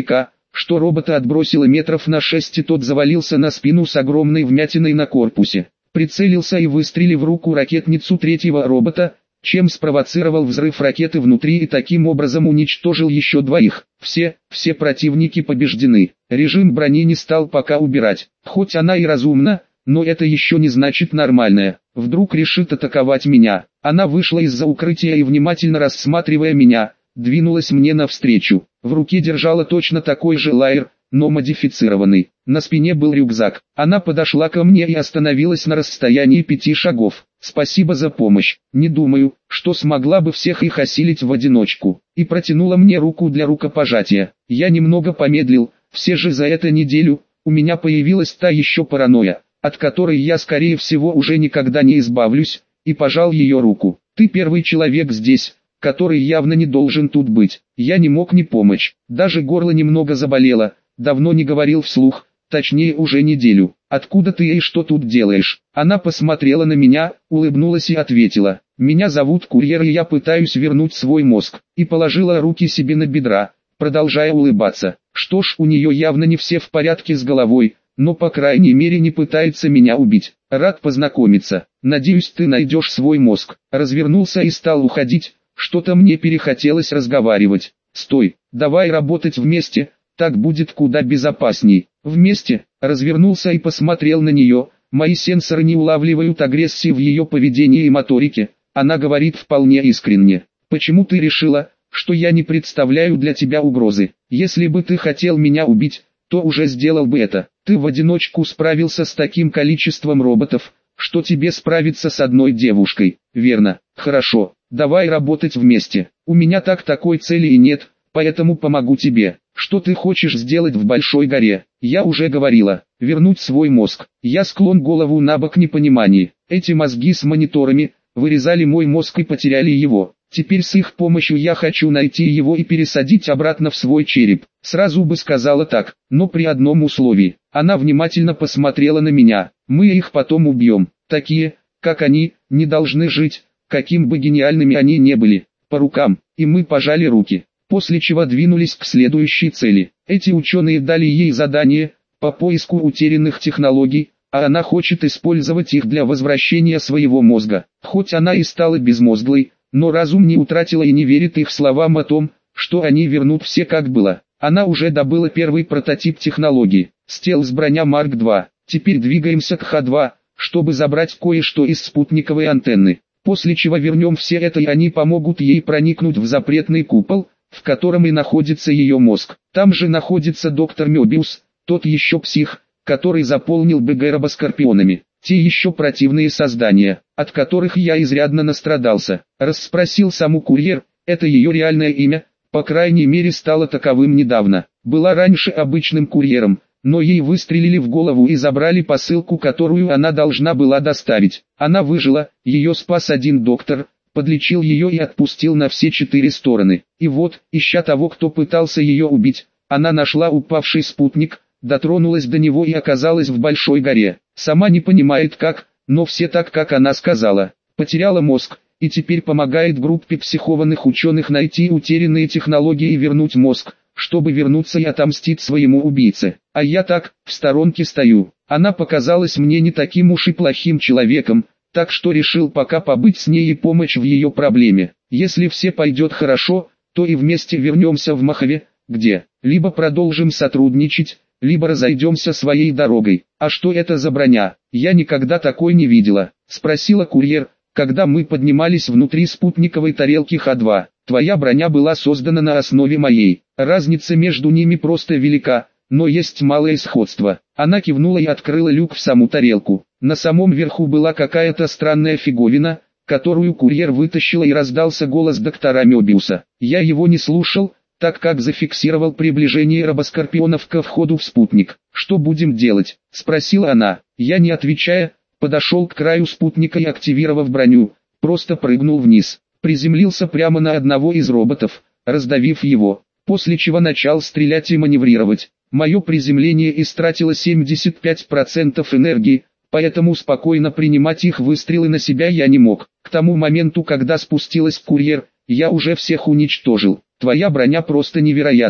что робота отбросило метров на шесть, и тот завалился на спину с огромной вмятиной на корпусе. Прицелился и выстрелил в руку ракетницу третьего робота, чем спровоцировал взрыв ракеты внутри и таким образом уничтожил еще двоих. Все, все противники побеждены. Режим брони не стал пока убирать. Хоть она и разумна, но это еще не значит нормальная. Вдруг решит атаковать меня. Она вышла из-за укрытия и, внимательно рассматривая меня, двинулась мне навстречу. В руке держала точно такой же лайер, но модифицированный. На спине был рюкзак. Она подошла ко мне и остановилась на расстоянии пяти шагов. «Спасибо за помощь. Не думаю, что смогла бы всех их осилить в одиночку». И протянула мне руку для рукопожатия. Я немного помедлил. Все же за эту неделю у меня появилась та еще паранойя, от которой я скорее всего уже никогда не избавлюсь, и пожал ее руку. «Ты первый человек здесь, который явно не должен тут быть». Я не мог не помочь. Даже горло немного заболело. Давно не говорил вслух, точнее уже неделю. «Откуда ты и что тут делаешь?» Она посмотрела на меня, улыбнулась и ответила: «Меня зовут Курьер, и я пытаюсь вернуть свой мозг». И положила руки себе на бедра, продолжая улыбаться. Что ж, у нее явно не все в порядке с головой, но по крайней мере не пытается меня убить. «Рад познакомиться. Надеюсь, ты найдешь свой мозг». Развернулся и стал уходить. Что-то мне перехотелось разговаривать. «Стой, давай работать вместе. Так будет куда безопасней». «Вместе?» Развернулся и посмотрел на нее. Мои сенсоры не улавливают агрессии в ее поведении и моторике. Она говорит вполне искренне. «Почему ты решила, что я не представляю для тебя угрозы? Если бы ты хотел меня убить, то уже сделал бы это. Ты в одиночку справился с таким количеством роботов, что тебе справиться с одной девушкой, верно? Хорошо, давай работать вместе. У меня так такой цели и нет, поэтому помогу тебе». «Что ты хочешь сделать в Большой горе?» «Я уже говорила, вернуть свой мозг». Я склон голову на бок непонимании. Эти мозги с мониторами вырезали мой мозг и потеряли его. Теперь с их помощью я хочу найти его и пересадить обратно в свой череп. Сразу бы сказала так, но при одном условии. Она внимательно посмотрела на меня. «Мы их потом убьем. Такие, как они, не должны жить, каким бы гениальными они не были». По рукам. И мы пожали руки. После чего двинулись к следующей цели. Эти ученые дали ей задание по поиску утерянных технологий, а она хочет использовать их для возвращения своего мозга. Хоть она и стала безмозглой, но разум не утратила и не верит их словам о том, что они вернут все как было. Она уже добыла первый прототип технологии, стелс-броня Марк два. Теперь двигаемся к Х два, чтобы забрать кое-что из спутниковой антенны. После чего вернем все это, и они помогут ей проникнуть в запретный купол, в котором и находится ее мозг. Там же находится доктор Мёбиус, тот еще псих, который заполнил БГ робоскорпионами. Те еще противные создания, от которых я изрядно настрадался. Расспросил саму Курьер, это ее реальное имя, по крайней мере стало таковым недавно. Была раньше обычным курьером, но ей выстрелили в голову и забрали посылку, которую она должна была доставить. Она выжила, ее спас один доктор, подлечил ее и отпустил на все четыре стороны. И вот, ища того, кто пытался ее убить, она нашла упавший спутник, дотронулась до него и оказалась в Большой горе. Сама не понимает как, но все так, как она сказала. Потеряла мозг, и теперь помогает группе психованных ученых найти утерянные технологии и вернуть мозг, чтобы вернуться и отомстить своему убийце. А я так, в сторонке стою. Она показалась мне не таким уж и плохим человеком, так что решил пока побыть с ней и помочь в ее проблеме. Если все пойдет хорошо, то и вместе вернемся в Мохове, где либо продолжим сотрудничать, либо разойдемся своей дорогой. «А что это за броня? Я никогда такой не видела», — спросила Курьер, когда мы поднимались внутри спутниковой тарелки Х два. «Твоя броня была создана на основе моей. Разница между ними просто велика, но есть малое сходство». Она кивнула и открыла люк в саму тарелку. На самом верху была какая-то странная фиговина, которую Курьер вытащила, и раздался голос доктора Мёбиуса. Я его не слушал, так как зафиксировал приближение робоскорпионов ко входу в спутник. «Что будем делать?» — спросила она. Я, не отвечая, подошел к краю спутника и, активировав броню, просто прыгнул вниз. Приземлился прямо на одного из роботов, раздавив его, после чего начал стрелять и маневрировать. Мое приземление истратило семьдесят пять процентов энергии, поэтому спокойно принимать их выстрелы на себя я не мог. К тому моменту, когда спустилась Курьер, я уже всех уничтожил. «Твоя броня просто невероятная.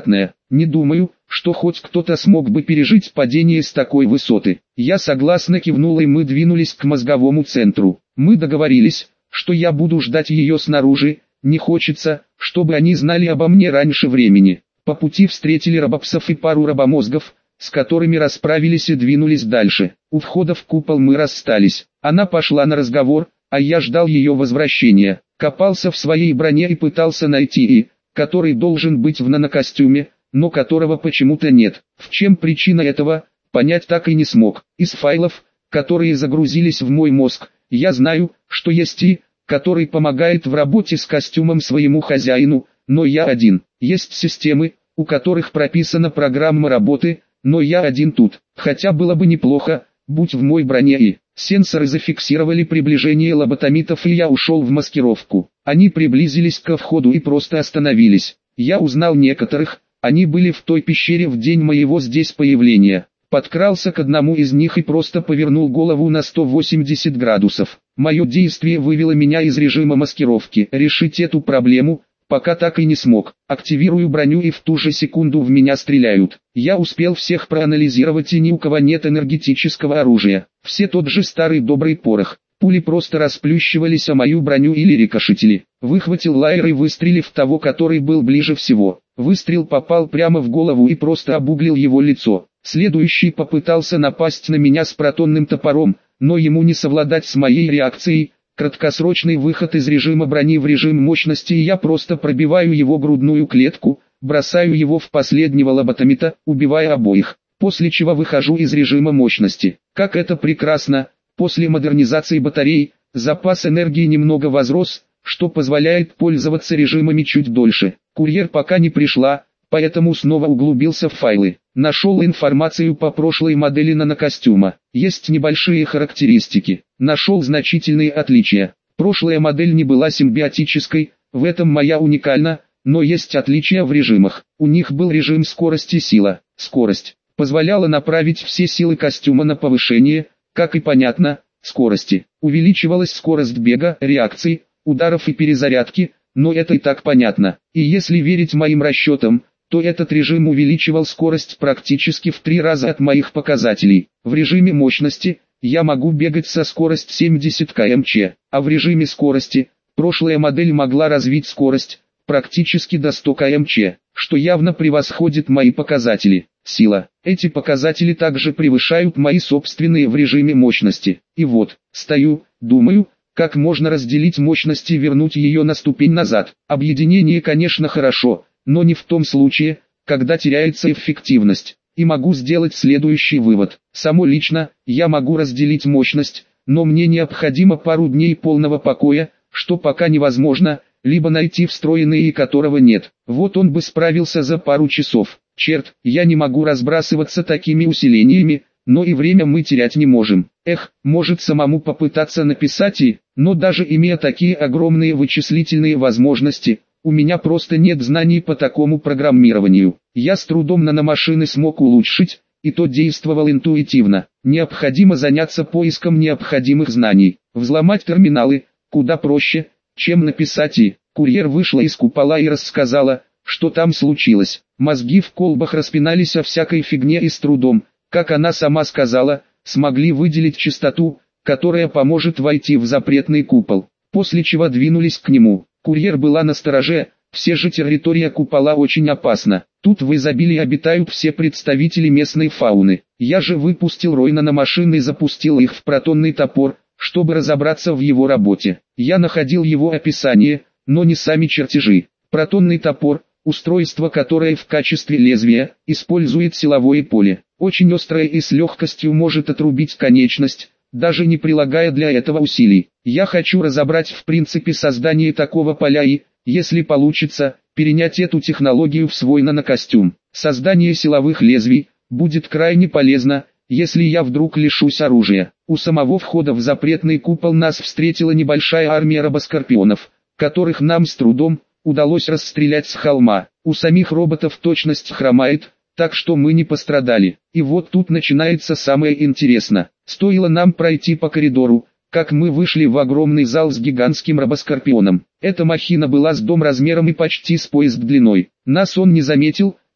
Не думаю, что хоть кто-то смог бы пережить падение с такой высоты. Я согласно кивнул, и мы двинулись к мозговому центру. Мы договорились, что я буду ждать ее снаружи, не хочется, чтобы они знали обо мне раньше времени. По пути встретили робопсов и пару робомозгов, с которыми расправились и двинулись дальше. У входа в купол мы расстались. Она пошла на разговор, а я ждал ее возвращения. Копался в своей броне и пытался найти И, который должен быть в нанокостюме, но которого почему-то нет. В чем причина этого, понять так и не смог. Из файлов, которые загрузились в мой мозг, я знаю, что есть И, который помогает в работе с костюмом своему хозяину, но я один. Есть системы, у которых прописана программа работы, но я один тут. Хотя было бы неплохо, будь в мой броне И. Сенсоры зафиксировали приближение лоботомитов, и я ушел в маскировку. Они приблизились ко входу и просто остановились. Я узнал некоторых, они были в той пещере в день моего здесь появления. Подкрался к одному из них и просто повернул голову на сто восемьдесят градусов. Мое действие вывело меня из режима маскировки. Решить эту проблему пока так и не смог. Активирую броню, и в ту же секунду в меня стреляют. Я успел всех проанализировать, и ни у кого нет энергетического оружия. Все тот же старый добрый порох. Пули просто расплющивались о мою броню или рикошетили. Выхватил лайер и выстрелив в того, который был ближе всего. Выстрел попал прямо в голову и просто обуглил его лицо. Следующий попытался напасть на меня с протонным топором, но ему не совладать с моей реакцией. Краткосрочный выход из режима брони в режим мощности, и я просто пробиваю его грудную клетку, бросаю его в последнего лоботомита, убивая обоих, после чего выхожу из режима мощности. Как это прекрасно! После модернизации батарей, запас энергии немного возрос, что позволяет пользоваться режимами чуть дольше. Курьер пока не пришла, поэтому снова углубился в файлы. Нашел информацию по прошлой модели нанокостюма. Есть небольшие характеристики. Нашел значительные отличия. Прошлая модель не была симбиотической, в этом моя уникальна, но есть отличия в режимах. У них был режим скорости сила. Скорость позволяла направить все силы костюма на повышение, как и понятно, скорости. Увеличивалась скорость бега, реакций, ударов и перезарядки, но это и так понятно. И если верить моим расчетам, то этот режим увеличивал скорость практически в три раза от моих показателей. В режиме мощности я могу бегать со скоростью семьдесят километров в час, а в режиме скорости прошлая модель могла развить скорость практически до ста километров в час, что явно превосходит мои показатели. Сила. Эти показатели также превышают мои собственные в режиме мощности. И вот, стою, думаю, как можно разделить мощность и вернуть ее на ступень назад. Объединение, конечно, хорошо, но не в том случае, когда теряется эффективность. И могу сделать следующий вывод. Само лично, я могу разделить мощность, но мне необходимо пару дней полного покоя, что пока невозможно, либо найти встроенный И, которого нет. Вот он бы справился за пару часов. Черт, я не могу разбрасываться такими усилениями, но и время мы терять не можем. Эх, может самому попытаться написать И, но даже имея такие огромные вычислительные возможности, у меня просто нет знаний по такому программированию. Я с трудом наномашины смог улучшить, и то действовал интуитивно. Необходимо заняться поиском необходимых знаний. Взломать терминалы куда проще, чем написать И. Курьер вышла из купола и рассказала, что там случилось. Мозги в колбах распинались о всякой фигне и с трудом, как она сама сказала, смогли выделить частоту, которая поможет войти в запретный купол. После чего двинулись к нему. Курьер была настороже, все же территория купола очень опасна. Тут в изобилии обитают все представители местной фауны. Я же выпустил рой наномашин и запустил их в протонный топор, чтобы разобраться в его работе. Я находил его описание, но не сами чертежи. Протонный топор – устройство, которое в качестве лезвия использует силовое поле. Очень острое и с легкостью может отрубить конечность, даже не прилагая для этого усилий. Я хочу разобрать в принципе создание такого поля и, если получится, перенять эту технологию в свой нанокостюм. Создание силовых лезвий будет крайне полезно, если я вдруг лишусь оружия. У самого входа в запретный купол нас встретила небольшая армия робоскорпионов, которых нам с трудом удалось расстрелять с холма. У самих роботов точность хромает, так что мы не пострадали. И вот тут начинается самое интересное. Стоило нам пройти по коридору, как мы вышли в огромный зал с гигантским робоскорпионом. Эта махина была с дом размером и почти с поезд длиной. Нас он не заметил,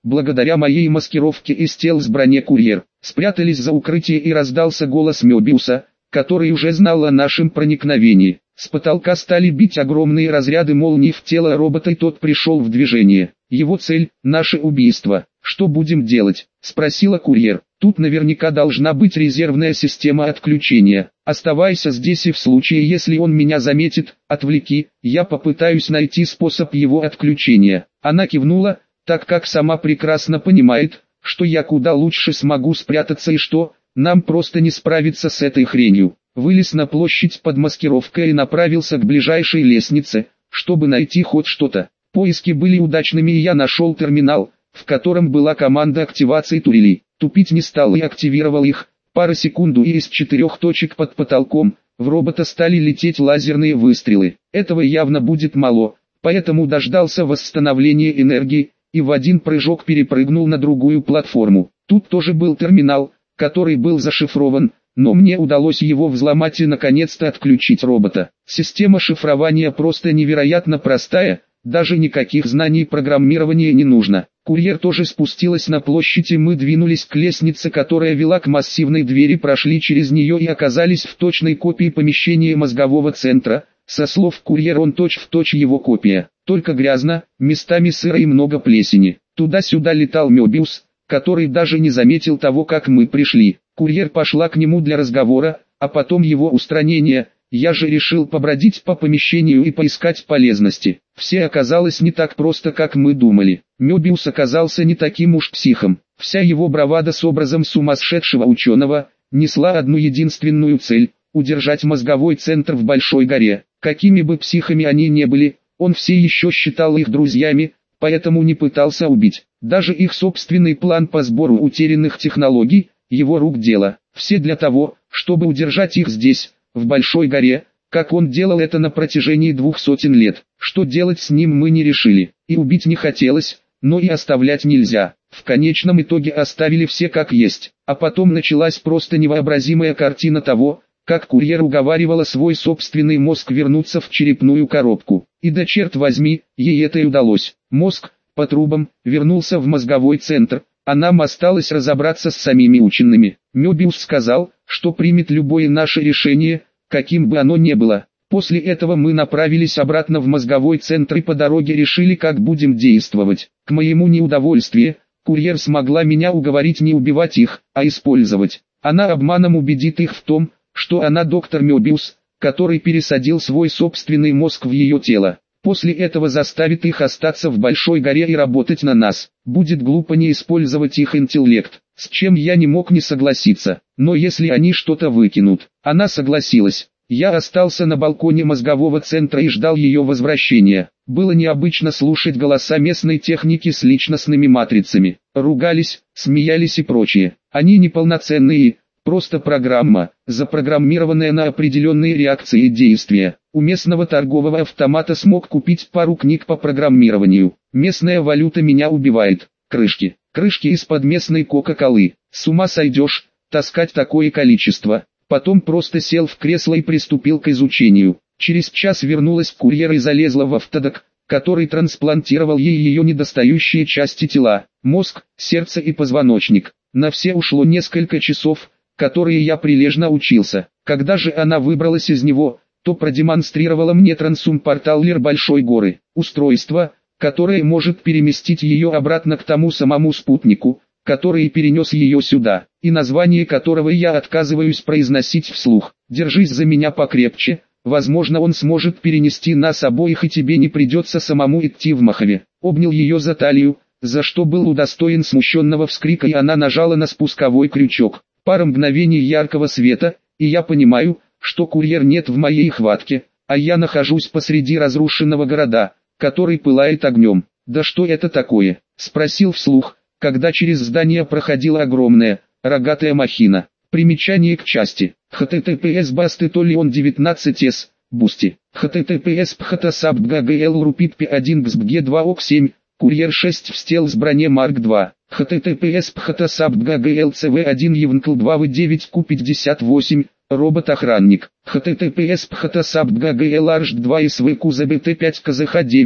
благодаря моей маскировке и стелс-броне курьер. Спрятались за укрытие и раздался голос Мёбиуса, который уже знал о нашем проникновении. С потолка стали бить огромные разряды молний в тело робота, и тот пришел в движение. Его цель – наше убийство. «Что будем делать?» – спросила курьер. «Тут наверняка должна быть резервная система отключения. Оставайся здесь, и в случае, если он меня заметит, отвлеки, я попытаюсь найти способ его отключения». Она кивнула, так как сама прекрасно понимает, что я куда лучше смогу спрятаться и что нам просто не справиться с этой хренью. Вылез на площадь под маскировкой и направился к ближайшей лестнице, чтобы найти хоть что-то. Поиски были удачными, и я нашел терминал, в котором была команда активации турелей. Тупить не стал и активировал их. Пара секунд, и из четырех точек под потолком в робота стали лететь лазерные выстрелы. Этого явно будет мало, поэтому дождался восстановления энергии и в один прыжок перепрыгнул на другую платформу. Тут тоже был терминал, который был зашифрован, но мне удалось его взломать и наконец-то отключить робота. Система шифрования просто невероятно простая, даже никаких знаний программирования не нужно. Курьер тоже спустилась на площадь, и мы двинулись к лестнице, которая вела к массивной двери, прошли через нее и оказались в точной копии помещения мозгового центра. Со слов курьера, он точь-в-точь его копия, только грязно, местами сыро и много плесени. Туда-сюда летал Мёбиус, который даже не заметил того, как мы пришли. Курьер пошла к нему для разговора, а потом его устранения. Я же решил побродить по помещению и поискать полезности. Все оказалось не так просто, как мы думали. Мёбиус оказался не таким уж психом. Вся его бравада с образом сумасшедшего ученого несла одну единственную цель – удержать мозговой центр в Большой горе. Какими бы психами они не были, он все еще считал их друзьями, поэтому не пытался убить. Даже их собственный план по сбору утерянных технологий – его рук дело. Все для того, чтобы удержать их здесь, в Большой горе, как он делал это на протяжении двух сотен лет. Что делать с ним мы не решили, и убить не хотелось, но и оставлять нельзя. В конечном итоге оставили все как есть, а потом началась просто невообразимая картина того, как курьер уговаривала свой собственный мозг вернуться в черепную коробку. И да черт возьми, ей это и удалось. Мозг, по трубам, вернулся в мозговой центр, а нам осталось разобраться с самими учеными. Мёбиус сказал, что примет любое наше решение, каким бы оно ни было. После этого мы направились обратно в мозговой центр и по дороге решили, как будем действовать. К моему неудовольствию, курьер смогла меня уговорить не убивать их, а использовать. Она обманом убедит их в том, что она доктор Мёбиус, который пересадил свой собственный мозг в ее тело. После этого заставит их остаться в Большой горе и работать на нас. Будет глупо не использовать их интеллект, с чем я не мог не согласиться. Но если они что-то выкинут, она согласилась. Я остался на балконе мозгового центра и ждал ее возвращения. Было необычно слушать голоса местной техники с личностными матрицами. Ругались, смеялись и прочее. Они неполноценные, просто программа, запрограммированная на определенные реакции и действия. У местного торгового автомата смог купить пару книг по программированию. Местная валюта меня убивает. Крышки. Крышки из-под местной кока-колы. С ума сойдешь, таскать такое количество. Потом просто сел в кресло и приступил к изучению. Через час вернулась курьер и залезла в автодок, который трансплантировал ей ее недостающие части тела. Мозг, сердце и позвоночник. На все ушло несколько часов, которые я прилежно учился. Когда же она выбралась из него, то продемонстрировала мне трансум-порталлер Большой горы. Устройство, которое может переместить ее обратно к тому самому спутнику, который перенес ее сюда, и название которого я отказываюсь произносить вслух. Держись за меня покрепче, возможно он сможет перенести нас обоих и тебе не придется самому идти в Махове. Обнял ее за талию, за что был удостоен смущенного вскрика, и она нажала на спусковой крючок. Пара мгновений яркого света, и я понимаю, что курьер нет в моей хватке, а я нахожусь посреди разрушенного города, который пылает огнем. «Да что это такое?» – спросил вслух, когда через здание проходила огромная, рогатая махина. Примечание к части. https bastetolion девятнадцать с, бусти. https phtosabgagl рупит пи один гсбг два ок семь, курьер шесть в стелс броне марк два. https phtosabgagl цв один евнкл два в девять ку пятьдесят восемь, робот-охранник. https phtosabgagl арш два свк забт пять кзх девять,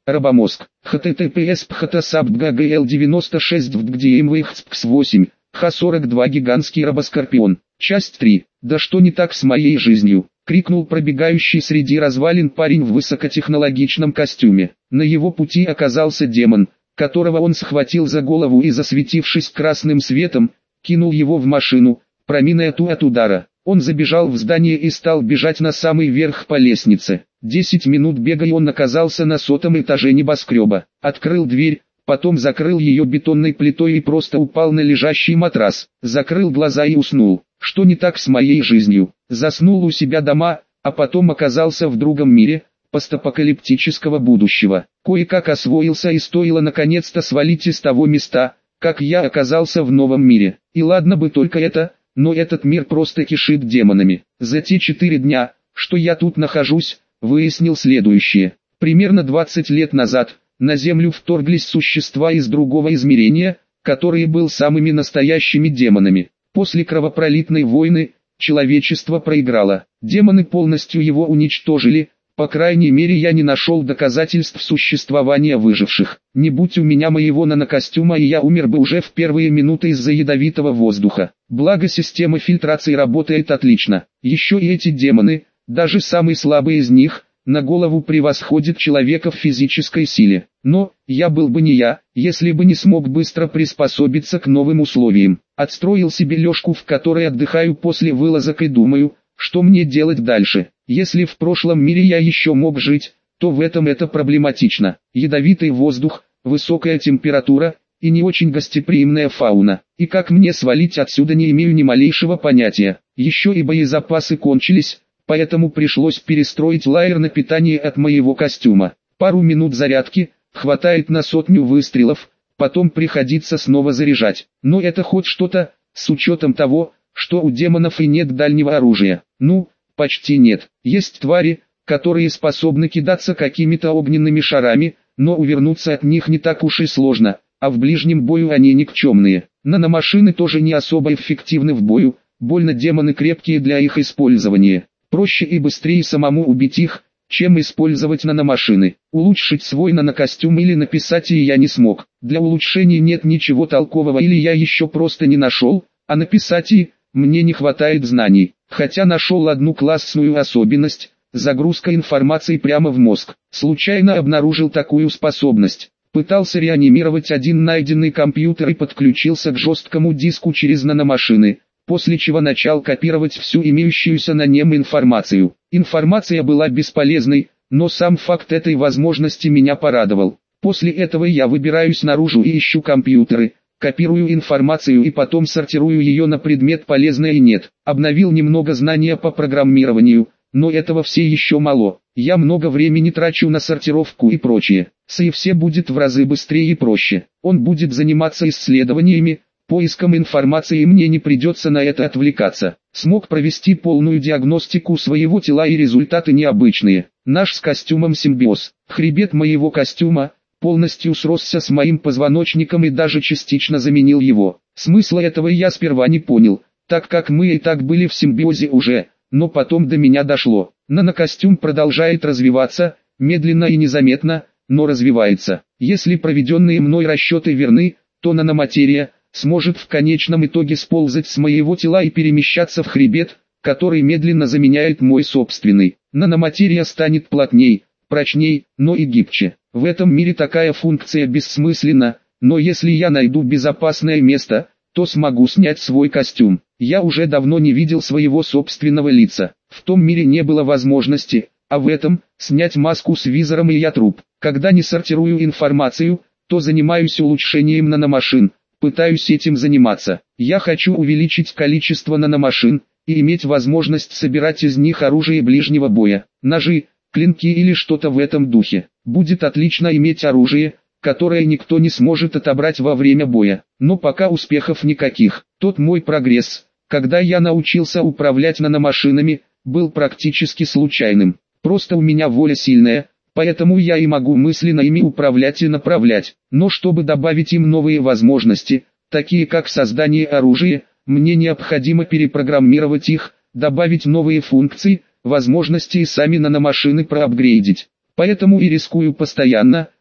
Робомозг. https phtsapt.gl девяносто шесть вдгдмвхспкс восемь. ха сорок два гигантский робоскорпион. Часть три. Да что не так с моей жизнью? Крикнул пробегающий среди развалин парень в высокотехнологичном костюме. На его пути оказался демон, которого он схватил за голову и, засветившись красным светом, кинул его в машину, проминая ту от удара. Он забежал в здание и стал бежать на самый верх по лестнице. Десять минут бега и он оказался на сотом этаже небоскреба. Открыл дверь, потом закрыл ее бетонной плитой и просто упал на лежащий матрас. Закрыл глаза и уснул. Что не так с моей жизнью? Заснул у себя дома, а потом оказался в другом мире, постапокалиптического будущего. Кое-как освоился и стоило наконец-то свалить из того места, как я оказался в новом мире. И ладно бы только это, но этот мир просто кишит демонами. За те четыре дня, что я тут нахожусь, выяснил следующее. Примерно двадцать лет назад, на Землю вторглись существа из другого измерения, которые были самыми настоящими демонами. После кровопролитной войны, человечество проиграло. Демоны полностью его уничтожили. По крайней мере, я не нашел доказательств существования выживших. Не будь у меня моего нанокостюма, и я умер бы уже в первые минуты из-за ядовитого воздуха. Благо система фильтрации работает отлично. Еще и эти демоны, даже самый слабый из них, на голову превосходит человека в физической силе. Но, я был бы не я, если бы не смог быстро приспособиться к новым условиям. Отстроил себе лёжку, в которой отдыхаю после вылазок и думаю, что мне делать дальше. Если в прошлом мире я еще мог жить, то в этом это проблематично. Ядовитый воздух, высокая температура и не очень гостеприимная фауна. И как мне свалить отсюда, не имею ни малейшего понятия. Еще и боезапасы кончились, поэтому пришлось перестроить лайер на питание от моего костюма. Пару минут зарядки, хватает на сотню выстрелов, потом приходится снова заряжать. Но это хоть что-то, с учетом того, что у демонов и нет дальнего оружия. Ну, почти нет. Есть твари, которые способны кидаться какими-то огненными шарами, но увернуться от них не так уж и сложно, а в ближнем бою они никчемные. Наномашины тоже не особо эффективны в бою, больно демоны крепкие для их использования. Проще и быстрее самому убить их, чем использовать наномашины. Улучшить свой нанокостюм или написать и я не смог. Для улучшения нет ничего толкового, или я еще просто не нашел, а написать и мне не хватает знаний. Хотя нашел одну классную особенность – загрузка информации прямо в мозг. Случайно обнаружил такую способность. Пытался реанимировать один найденный компьютер и подключился к жесткому диску через наномашины, после чего начал копировать всю имеющуюся на нем информацию. Информация была бесполезной, но сам факт этой возможности меня порадовал. После этого я выбираюсь наружу и ищу компьютеры, копирую информацию и потом сортирую ее на предмет полезное и нет. Обновил немного знания по программированию, но этого все еще мало. Я много времени трачу на сортировку и прочее. С и все будет в разы быстрее и проще. Он будет заниматься исследованиями, поиском информации, и мне не придется на это отвлекаться. Смог провести полную диагностику своего тела, и результаты необычные. Наш с костюмом симбиоз. Хребет моего костюма полностью сросся с моим позвоночником и даже частично заменил его. Смысла этого я сперва не понял, так как мы и так были в симбиозе уже, но потом до меня дошло. Нанокостюм продолжает развиваться, медленно и незаметно, но развивается. Если проведенные мной расчеты верны, то наноматерия сможет в конечном итоге сползать с моего тела и перемещаться в хребет, который медленно заменяет мой собственный. Наноматерия станет плотней, прочней, но и гибче. В этом мире такая функция бессмысленна, но если я найду безопасное место, то смогу снять свой костюм. Я уже давно не видел своего собственного лица. В том мире не было возможности, а в этом, снять маску с визором, и я труп. Когда не сортирую информацию, то занимаюсь улучшением наномашин, пытаюсь этим заниматься. Я хочу увеличить количество наномашин и иметь возможность собирать из них оружие ближнего боя, ножи, клинки или что-то в этом духе. Будет отлично иметь оружие, которое никто не сможет отобрать во время боя. Но пока успехов никаких. Тот мой прогресс, когда я научился управлять наномашинами, был практически случайным. Просто у меня воля сильная, поэтому я и могу мысленно ими управлять и направлять. Но чтобы добавить им новые возможности, такие как создание оружия, мне необходимо перепрограммировать их, добавить новые функции, возможности и сами наномашины проапгрейдить. Поэтому и рискую постоянно,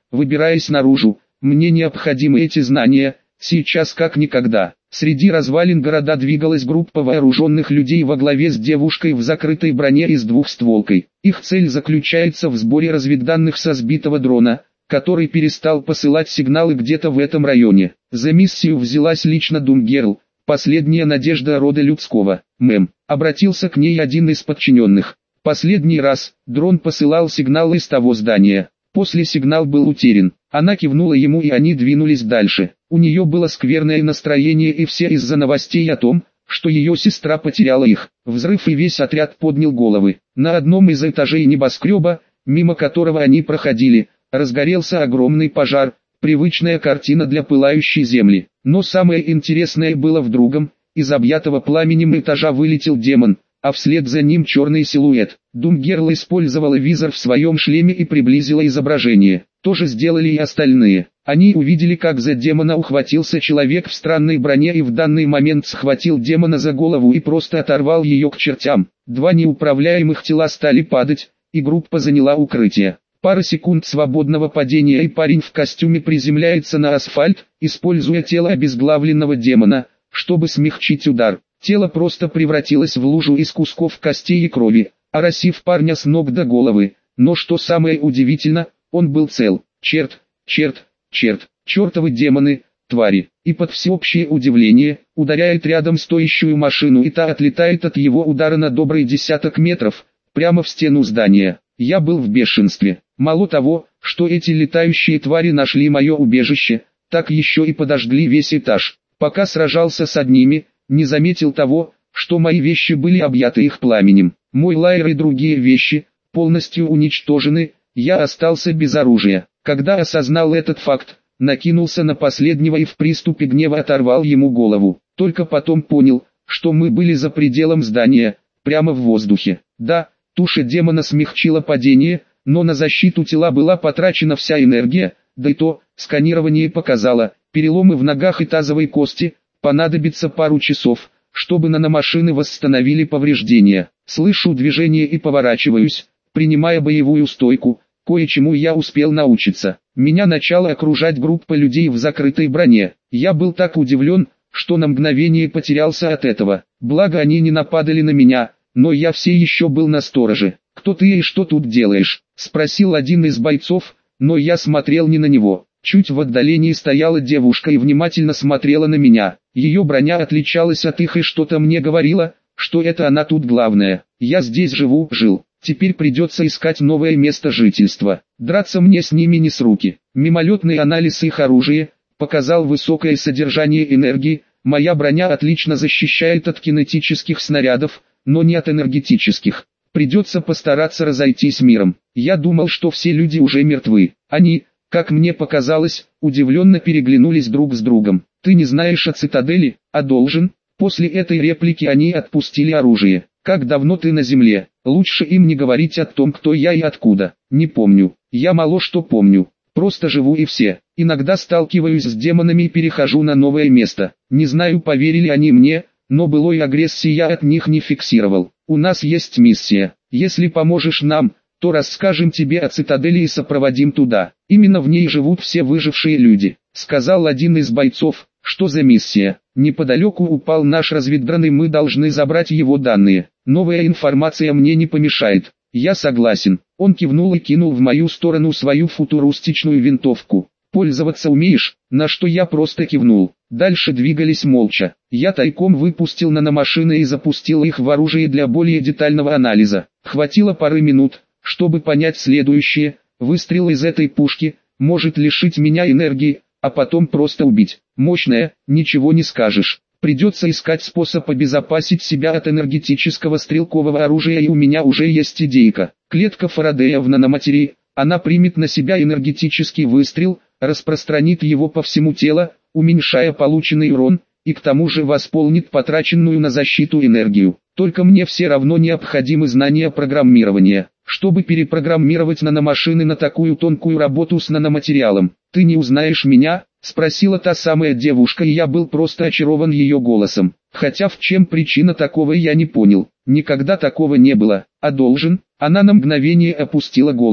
выбираясь наружу. Мне необходимы эти знания, сейчас как никогда. Среди развалин города двигалась группа вооруженных людей во главе с девушкой в закрытой броне и с двухстволкой. Их цель заключается в сборе разведданных со сбитого дрона, который перестал посылать сигналы где-то в этом районе. За миссию взялась лично Думгерл, последняя надежда рода людского. Мэм, обратился к ней один из подчиненных. Последний раз дрон посылал сигнал из того здания. После сигнал был утерян. Она кивнула ему, и они двинулись дальше. У нее было скверное настроение, и все из-за новостей о том, что ее сестра потеряла их. Взрыв, и весь отряд поднял головы. На одном из этажей небоскреба, мимо которого они проходили, разгорелся огромный пожар, привычная картина для пылающей земли. Но самое интересное было в другом. Из объятого пламенем этажа вылетел демон, а вслед за ним черный силуэт. Думгерл использовала визор в своем шлеме и приблизила изображение. То же сделали и остальные. Они увидели, как за демона ухватился человек в странной броне и в данный момент схватил демона за голову и просто оторвал ее к чертям. Два неуправляемых тела стали падать, и группа заняла укрытие. Пара секунд свободного падения, и парень в костюме приземляется на асфальт, используя тело обезглавленного демона, чтобы смягчить удар. Тело просто превратилось в лужу из кусков костей и крови, оросив парня с ног до головы. Но что самое удивительно, он был цел. Черт, черт, черт, чертовы демоны, твари. И под всеобщее удивление, ударяет рядом стоящую машину, и та отлетает от его удара на добрый десяток метров, прямо в стену здания. Я был в бешенстве. Мало того, что эти летающие твари нашли мое убежище, так еще и подожгли весь этаж. Пока сражался с одними, не заметил того, что мои вещи были объяты их пламенем. Мой лайер и другие вещи полностью уничтожены, я остался без оружия. Когда осознал этот факт, накинулся на последнего и в приступе гнева оторвал ему голову. Только потом понял, что мы были за пределом здания, прямо в воздухе. Да, туша демона смягчила падение, но на защиту тела была потрачена вся энергия, да и то, сканирование показало, переломы в ногах и тазовой кости, понадобится пару часов, чтобы наномашины восстановили повреждения. Слышу движение и поворачиваюсь, принимая боевую стойку. Кое-чему я успел научиться. Меня начала окружать группа людей в закрытой броне. Я был так удивлен, что на мгновение потерялся от этого. Благо они не нападали на меня, но я все еще был настороже. «Кто ты и что тут делаешь?» — спросил один из бойцов, но я смотрел не на него. Чуть в отдалении стояла девушка и внимательно смотрела на меня. Ее броня отличалась от их и что-то мне говорила, что это она тут главная. Я здесь живу, жил. Теперь придется искать новое место жительства. Драться мне с ними не с руки. Мимолетный анализ их оружия показал высокое содержание энергии. Моя броня отлично защищает от кинетических снарядов, но не от энергетических. Придется постараться разойтись миром. Я думал, что все люди уже мертвы. Они, как мне показалось, удивленно переглянулись друг с другом. «Ты не знаешь о цитадели, а должен?» После этой реплики они отпустили оружие. «Как давно ты на земле?» «Лучше им не говорить о том, кто я и откуда». «Не помню. Я мало что помню. Просто живу и все. Иногда сталкиваюсь с демонами и перехожу на новое место. Не знаю, поверили они мне, но былой агрессии я от них не фиксировал. У нас есть миссия. Если поможешь нам, то расскажем тебе о цитадели и сопроводим туда. Именно в ней живут все выжившие люди», — сказал один из бойцов. «Что за миссия?» «Неподалеку упал наш разведдрон, и мы должны забрать его данные. Новая информация мне не помешает». «Я согласен». Он кивнул и кинул в мою сторону свою футуристичную винтовку. «Пользоваться умеешь?» На что я просто кивнул. Дальше двигались молча. Я тайком выпустил наномашины и запустил их в оружие для более детального анализа. Хватило пары минут, чтобы понять следующее. Выстрел из этой пушки может лишить меня энергии, а потом просто убить. Мощная, ничего не скажешь. Придется искать способ обезопасить себя от энергетического стрелкового оружия, и у меня уже есть идейка. Клетка Фарадея в наноматерии, она примет на себя энергетический выстрел, распространит его по всему телу, уменьшая полученный урон, и к тому же восполнит потраченную на защиту энергию. Только мне все равно необходимы знания программирования, чтобы перепрограммировать наномашины на такую тонкую работу с наноматериалом. «Ты не узнаешь меня?» — спросила та самая девушка, и я был просто очарован ее голосом. Хотя в чем причина такого, я не понял. Никогда такого не было. «А должен?» Она на мгновение опустила голову.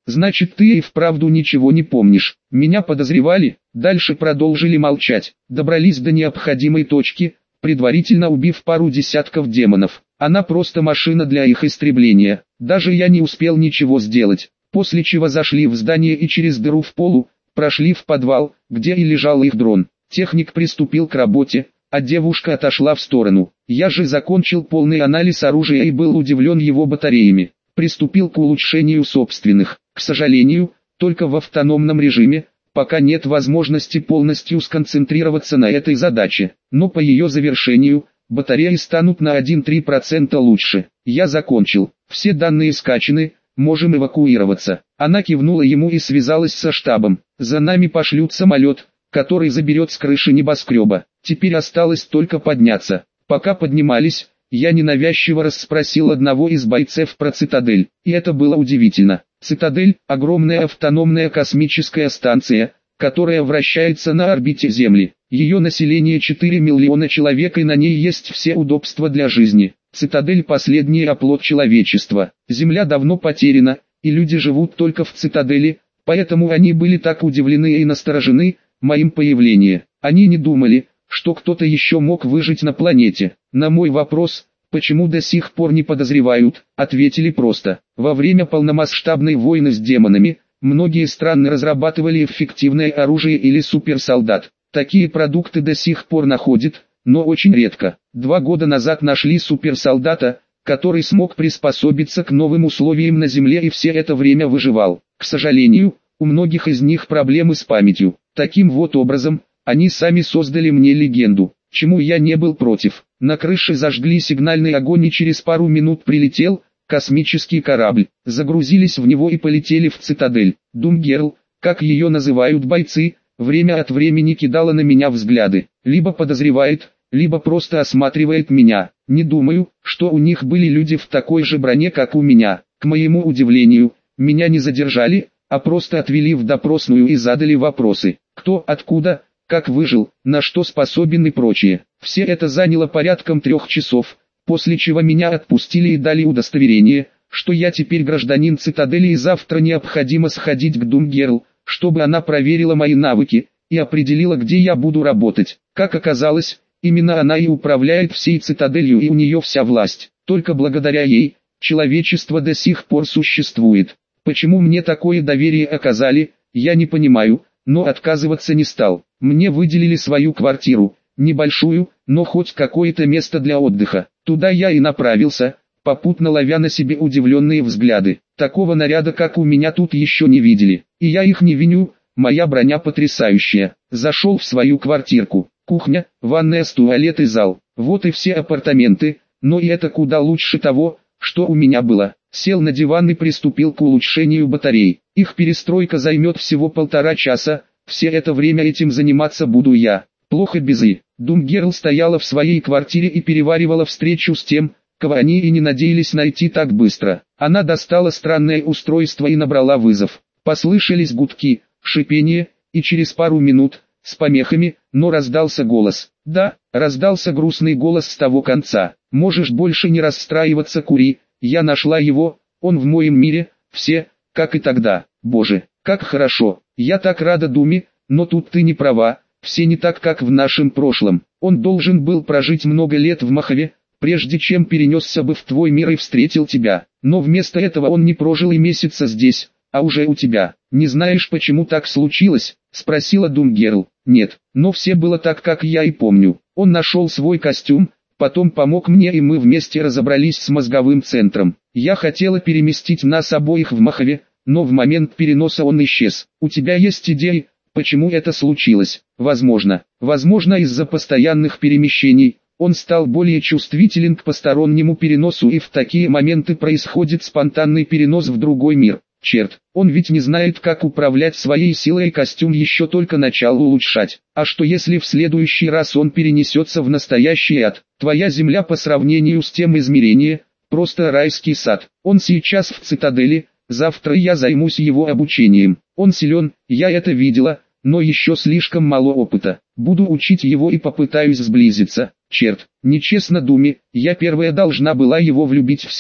Значит, ты и вправду ничего не помнишь. Меня подозревали, дальше продолжили молчать. Добрались до необходимой точки, предварительно убив пару десятков демонов. Она просто машина для их истребления. Даже я не успел ничего сделать. После чего зашли в здание и через дыру в полу, прошли в подвал, где и лежал их дрон. Техник приступил к работе, а девушка отошла в сторону. Я же закончил полный анализ оружия и был удивлен его батареями. Приступил к улучшению собственных. К сожалению, только в автономном режиме, пока нет возможности полностью сконцентрироваться на этой задаче. Но по ее завершению, батареи станут на один-три процента лучше. Я закончил. Все данные скачаны, можем эвакуироваться. Она кивнула ему и связалась со штабом. За нами пошлют самолет, который заберет с крыши небоскреба. Теперь осталось только подняться. Пока поднимались, я ненавязчиво расспросил одного из бойцов про цитадель. И это было удивительно. Цитадель – огромная автономная космическая станция, которая вращается на орбите Земли. Ее население четыре миллиона человек и на ней есть все удобства для жизни. Цитадель – последний оплот человечества. Земля давно потеряна, и люди живут только в цитадели, поэтому они были так удивлены и насторожены моим появлением. Они не думали, что кто-то еще мог выжить на планете. На мой вопрос, почему до сих пор не подозревают, ответили просто. Во время полномасштабной войны с демонами, многие страны разрабатывали эффективное оружие или суперсолдат. Такие продукты до сих пор находят, но очень редко. Два года назад нашли суперсолдата, который смог приспособиться к новым условиям на Земле и все это время выживал. К сожалению, у многих из них проблемы с памятью. Таким вот образом, они сами создали мне легенду, чему я не был против. На крыше зажгли сигнальный огонь и через пару минут прилетел космический корабль. Загрузились в него и полетели в цитадель. Думгерл, как ее называют бойцы, время от времени кидала на меня взгляды. Либо подозревает, либо просто осматривает меня. Не думаю, что у них были люди в такой же броне, как у меня. К моему удивлению, меня не задержали, а просто отвели в допросную и задали вопросы. Кто, откуда, как выжил, на что способен и прочее. Все это заняло порядком трех часов, после чего меня отпустили и дали удостоверение, что я теперь гражданин цитадели и завтра необходимо сходить к Думгерл, чтобы она проверила мои навыки и определила, где я буду работать. Как оказалось, именно она и управляет всей цитаделью, и у нее вся власть. Только благодаря ей, человечество до сих пор существует. Почему мне такое доверие оказали, я не понимаю, но отказываться не стал. Мне выделили свою квартиру, небольшую, но хоть какое-то место для отдыха. Туда я и направился, попутно ловя на себе удивленные взгляды. Такого наряда, как у меня, тут еще не видели. И я их не виню, моя броня потрясающая. Зашел в свою квартирку. Кухня, ванная с туалет и зал. Вот и все апартаменты, но и это куда лучше того, что у меня было. Сел на диван и приступил к улучшению батарей. Их перестройка займет всего полтора часа, все это время этим заниматься буду я. Плохо без И. Думгерл стояла в своей квартире и переваривала встречу с тем, кого они и не надеялись найти так быстро. Она достала странное устройство и набрала вызов. Послышались гудки, шипение, и через пару минут, с помехами, но раздался голос. Да, раздался грустный голос с того конца. Можешь больше не расстраиваться, Кури, я нашла его, он в моем мире, все, как и тогда. Боже, как хорошо, я так рада, Думи, но тут ты не права, все не так, как в нашем прошлом. Он должен был прожить много лет в Махове, прежде чем перенесся бы в твой мир и встретил тебя. Но вместо этого он не прожил и месяца здесь, а уже у тебя. Не знаешь, почему так случилось? Спросила Думгерл. Нет, но все было так, как я и помню. Он нашел свой костюм, потом помог мне, и мы вместе разобрались с мозговым центром. Я хотела переместить нас обоих в Махове, но в момент переноса он исчез. У тебя есть идеи, почему это случилось? Возможно, возможно из-за постоянных перемещений. Он стал более чувствителен к постороннему переносу, и в такие моменты происходит спонтанный перенос в другой мир. Черт, он ведь не знает, как управлять своей силой, и костюм еще только начал улучшать. А что если в следующий раз он перенесется в настоящий ад? Твоя земля по сравнению с тем измерением, просто райский сад. Он сейчас в цитадели, завтра я займусь его обучением. Он силен, я это видела, но еще слишком мало опыта. Буду учить его и попытаюсь сблизиться. Черт, нечестно, Думи, я первая должна была его влюбить в себя.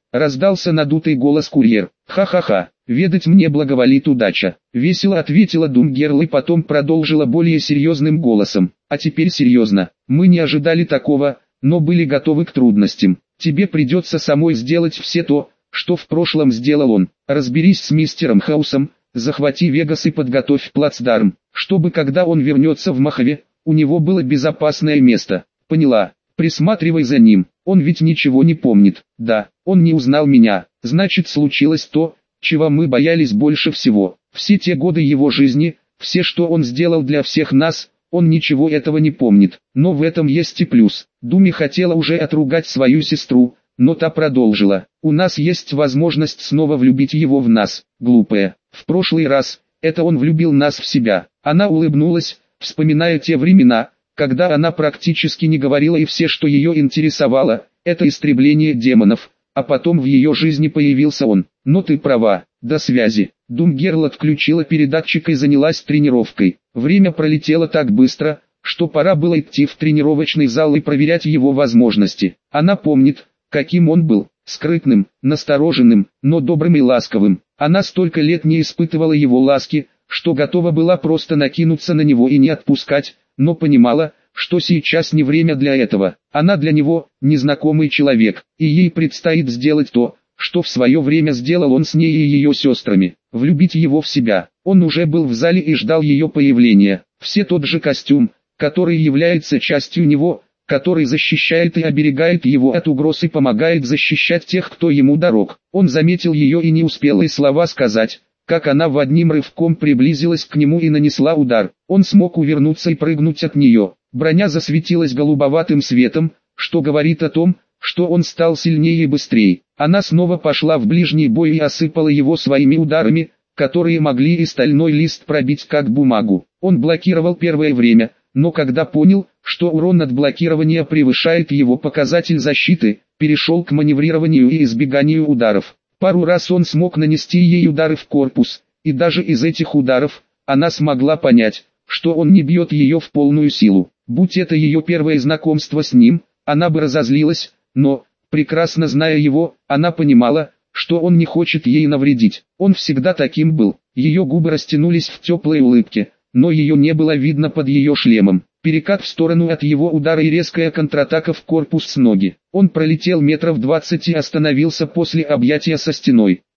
Раздался надутый голос курьер. Ха-ха-ха, ведать мне благоволит удача. Весело ответила Думгерл и потом продолжила более серьезным голосом. А теперь серьезно, мы не ожидали такого, но были готовы к трудностям. Тебе придется самой сделать все то, что в прошлом сделал он. Разберись с мистером Хаусом, захвати Вегас и подготовь плацдарм, чтобы когда он вернется в Мохаве, у него было безопасное место. Поняла? Присматривай за ним, он ведь ничего не помнит. Да, он не узнал меня, значит случилось то, чего мы боялись больше всего. Все те годы его жизни, все, что он сделал для всех нас, он ничего этого не помнит. Но в этом есть и плюс. Думи хотела уже отругать свою сестру, но та продолжила. У нас есть возможность снова влюбить его в нас. Глупая. В прошлый раз, это он влюбил нас в себя. Она улыбнулась, вспоминая те времена, когда она практически не говорила и все, что ее интересовало, это истребление демонов, а потом в ее жизни появился он. Но ты права, до связи. Думгерл отключила передатчик и занялась тренировкой. Время пролетело так быстро, что пора было идти в тренировочный зал и проверять его возможности. Она помнит, каким он был, скрытным, настороженным, но добрым и ласковым. Она столько лет не испытывала его ласки, что готова была просто накинуться на него и не отпускать, но понимала, что сейчас не время для этого. Она для него незнакомый человек, и ей предстоит сделать то, что в свое время сделал он с ней и ее сестрами, влюбить его в себя. Он уже был в зале и ждал ее появления. Все тот же костюм, который является частью него, который защищает и оберегает его от угроз и помогает защищать тех, кто ему дорог. Он заметил ее и не успел и слова сказать, как она в одним рывком приблизилась к нему и нанесла удар. Он смог увернуться и прыгнуть от нее. Броня засветилась голубоватым светом, что говорит о том, что он стал сильнее и быстрее. Она снова пошла в ближний бой и осыпала его своими ударами, которые могли и стальной лист пробить как бумагу. Он блокировал первое время, но когда понял, что урон от блокирования превышает его показатель защиты, перешел к маневрированию и избеганию ударов. Пару раз он смог нанести ей удары в корпус, и даже из этих ударов, она смогла понять, что он не бьет ее в полную силу. Будь это ее первое знакомство с ним, она бы разозлилась, но, прекрасно зная его, она понимала, что он не хочет ей навредить. Он всегда таким был. Ее губы растянулись в теплой улыбке, но ее не было видно под ее шлемом. Перекат в сторону от его удара и резкая контратака в корпус с ноги. Он пролетел метров двадцать и остановился после объятия со стеной.